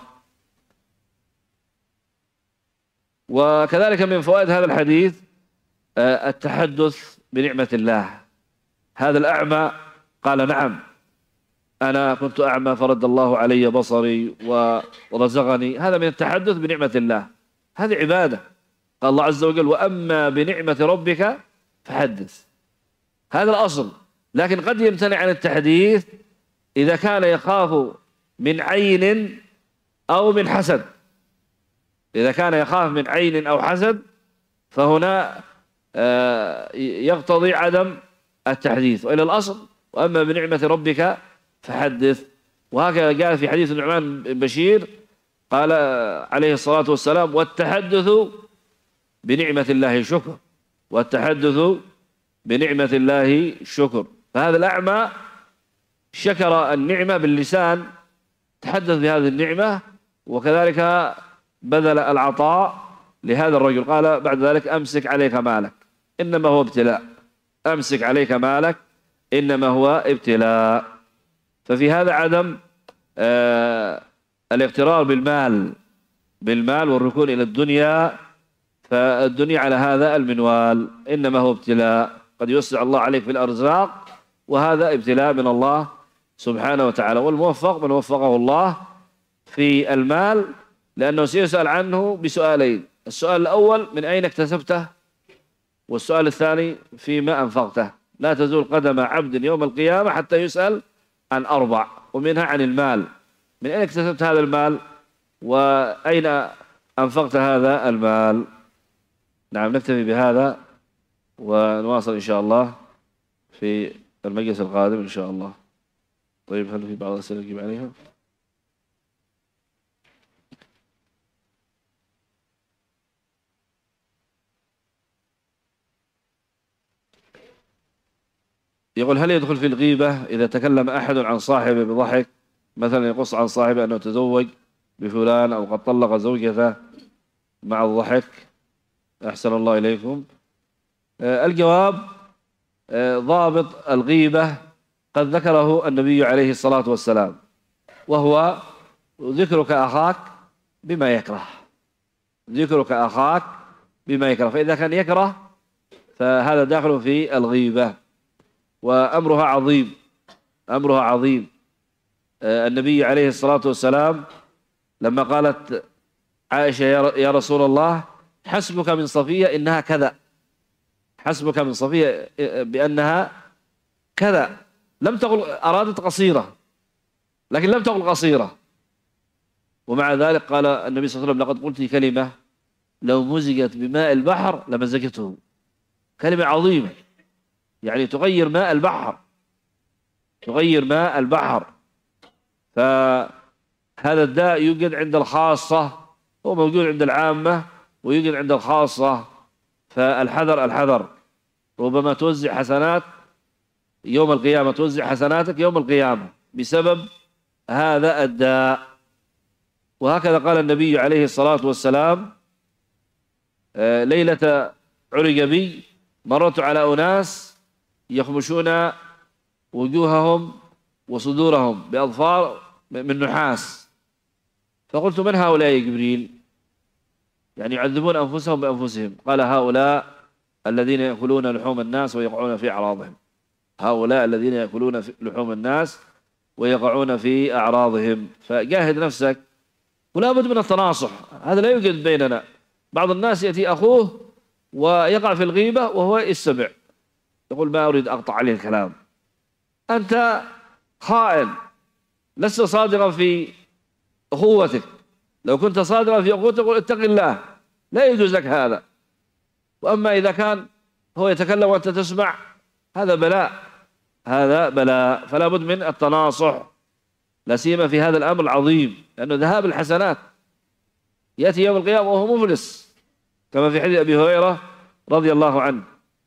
وكذلك من فوائد هذا الحديث التحدث بنعمة الله. هذا الأعمى قال: نعم أنا كنت أعمى فرد الله علي بصري ورزقني. هذا من التحدث بنعمة الله، هذه عبادة. قال الله عز وجل: وأما بنعمة ربك فحدث. هذا الأصل. لكن قد يمتنع عن التحديث إذا كان يخاف من عين أو من حسد. إذا كان يخاف من عين أو حسد فهنا يقتضي عدم التحديث، وإلى الأصل: وأما بنعمة ربك فحدث. وهكذا جاء في حديث النعمان بن بشير قال عليه الصلاة والسلام: والتحدث بنعمة الله شكر، والتحدث بنعمة الله شكر. فهذا الأعمى شكر النعمة باللسان، تحدث بهذه النعمة، وكذلك بذل العطاء لهذا الرجل. قال بعد ذلك: أمسك عليك مالك إنما هو ابتلاء، أمسك عليك مالك إنما هو ابتلاء. ففي هذا عدم آه الاغترار بالمال بالمال والركون إلى الدنيا، فالدنيا على هذا المنوال، إنما هو ابتلاء. قد يوسع الله عليك في الأرزاق، وهذا ابتلاء من الله سبحانه وتعالى. والموفق من وفقه الله في المال لأنه سيسأل عنه بسؤالين: السؤال الأول من أين اكتسبته؟ والسؤال الثاني فيما أنفقته. لا تزول قدم عبد يوم القيامة حتى يسأل عن أربع، ومنها عن المال: من أين اكتسبت هذا المال؟ وأين أنفقت هذا المال؟ نعم، نكتفي بهذا ونواصل إن شاء الله في المجلس القادم إن شاء الله. طيب، هل في بعض الأسئلة نجيب عليها؟ يقول: هل يدخل في الغيبة إذا تكلم أحد عن صاحبه بضحك، مثلا يقص عن صاحبه أنه تزوج بفلان أو قد طلق زوجته مع الضحك؟ أحسن الله إليكم. آه الجواب: آه ضابط الغيبة قد ذكره النبي عليه الصلاة والسلام، وهو ذكرك أخاك بما يكره. ذكرك أخاك بما يكره، فإذا كان يكره فهذا داخل في الغيبة، وأمرها عظيم. أمرها عظيم. آه النبي عليه الصلاة والسلام لما قالت عائشة: يا رسول الله، حسبك من صفية إنها كذا، حسبك من صفية بأنها كذا، لم تقل، أرادت قصيرة لكن لم تقل قصيرة، ومع ذلك قال النبي صلى الله عليه وسلم: لقد قلت كلمة لو مزجت بماء البحر لمزجته. كلمة عظيمة، يعني تغير ماء البحر، تغير ماء البحر. فهذا الداء يوجد عند الخاصة، هو موجود عند العامة ويوجد عند الخاصة، فالحذر الحذر. ربما توزع حسنات يوم القيامة، توزع حسناتك يوم القيامة بسبب هذا الداء. وهكذا قال النبي عليه الصلاة والسلام: ليلة عرج بي مررت على أناس يخمشون وجوههم وصدورهم بأظفار من نحاس، فقلت: من هؤلاء يا جبريل؟ يعني يعذبون أنفسهم بأنفسهم. قال: هؤلاء الذين يأكلون لحوم الناس ويقعون في أعراضهم. هؤلاء الذين يأكلون لحوم الناس ويقعون في أعراضهم. فجاهد نفسك، ولا بد من التناصح، هذا لا يوجد بيننا. بعض الناس يأتي أخوه ويقع في الغيبة وهو يستمع، يقول: ما أريد أقطع عليه الكلام. أنت خائن، لست صادقا في أخوتك. لو كنت صادقا في أخوتك قل: اتق الله، لا يجوز لك هذا. وأما إذا كان هو يتكلم وأنت تسمع، هذا بلاء، هذا بلاء. فلا بد من التناصح، لا سيما في هذا الأمر العظيم، لأنه ذهاب الحسنات. يأتي يوم القيامة وهو مفلس، كما في حديث أبي هريرة رضي الله عنه.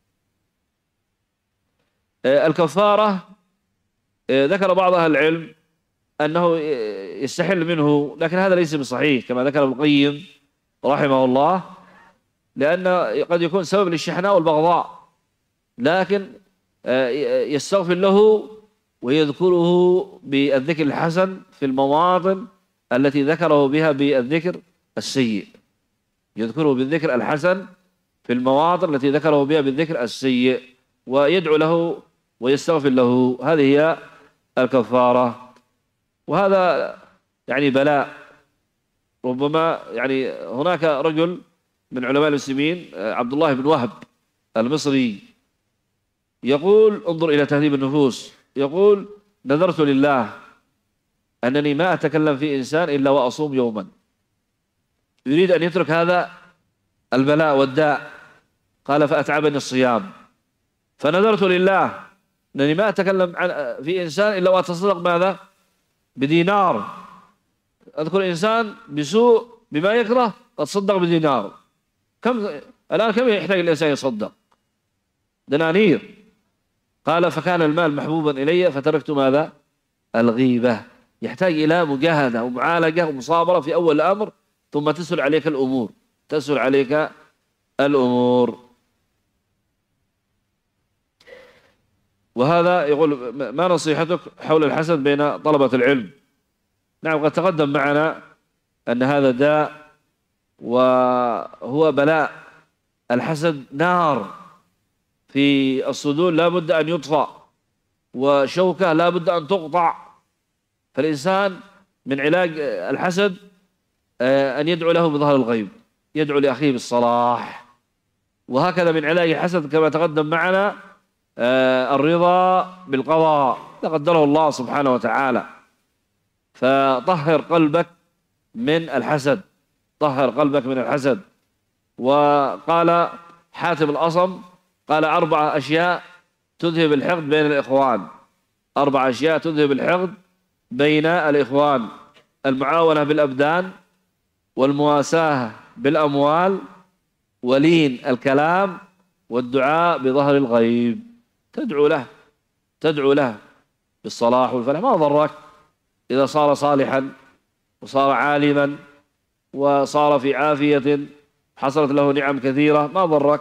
الكفارة ذكر بعض أهل العلم أنه يستحل منه، لكن هذا ليس بصحيح كما ذكر ابن القيم رحمه الله، لأن قد يكون سبب للشحناء والبغضاء، لكن يستغفر له ويذكره بالذكر الحسن في المواطن التي ذكره بها بالذكر السيء. يذكره بالذكر الحسن في المواطن التي ذكره بها بالذكر السيء، ويدعو له ويستغفر له. هذه هي الكفارة. وهذا يعني بلاء. ربما يعني هناك رجل من علماء المسلمين، عبد الله بن وهب المصري، يقول: انظر إلى تهذيب النفوس، يقول: نذرت لله أنني ما أتكلم في إنسان إلا وأصوم يوما. يريد أن يترك هذا البلاء والداء. قال: فأتعبني الصيام، فنذرت لله أنني ما أتكلم عن في إنسان إلا وأتصدق ماذا؟ بدينار. أذكر إنسان بسوء بما يكره قد صدق بدينار. كم الآن كم يحتاج الإنسان يصدق؟ دنانير. قال: فكان المال محبوبا إلي فتركت ماذا؟ الغيبة. يحتاج إلى مجاهدة ومعالجة ومصابرة في أول الأمر، ثم تسهل عليك الأمور، تسهل عليك الأمور. وهذا يقول: ما نصيحتك حول الحسد بين طلبة العلم؟ نعم، قد تقدم معنا أن هذا داء وهو بلاء. الحسد نار في الصدور لا بد أن يطفأ، وشوكة لا بد أن تقطع. فالإنسان من علاج الحسد أن يدعو له بظهر الغيب، يدعو لأخيه بالصلاح. وهكذا من علاج الحسد كما تقدم معنا الرضا بالقضاء قدره الله سبحانه وتعالى. فطهر قلبك من الحسد، طهر قلبك من الحسد. وقال حاتم الأصم قال أربع أشياء تذهب الحقد بين الإخوان، أربع أشياء تذهب الحقد بين الإخوان: المعاونة بالأبدان، والمواساة بالأموال، ولين الكلام، والدعاء بظهر الغيب. تدعو له، تدعو له بالصلاح والفلاح. ما ضرك إذا صار صالحا وصار عالما وصار في عافية، حصلت له نعم كثيرة، ما ضرك.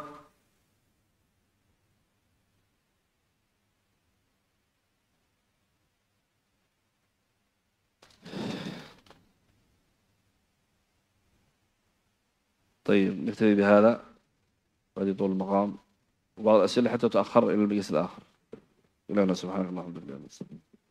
طيب نكتفي بهذا، وهذه طول المقام وبعض الأسئلة حتى تأخر إلى المجلس الآخر. إلهنا سبحانه اللهم وبحمده.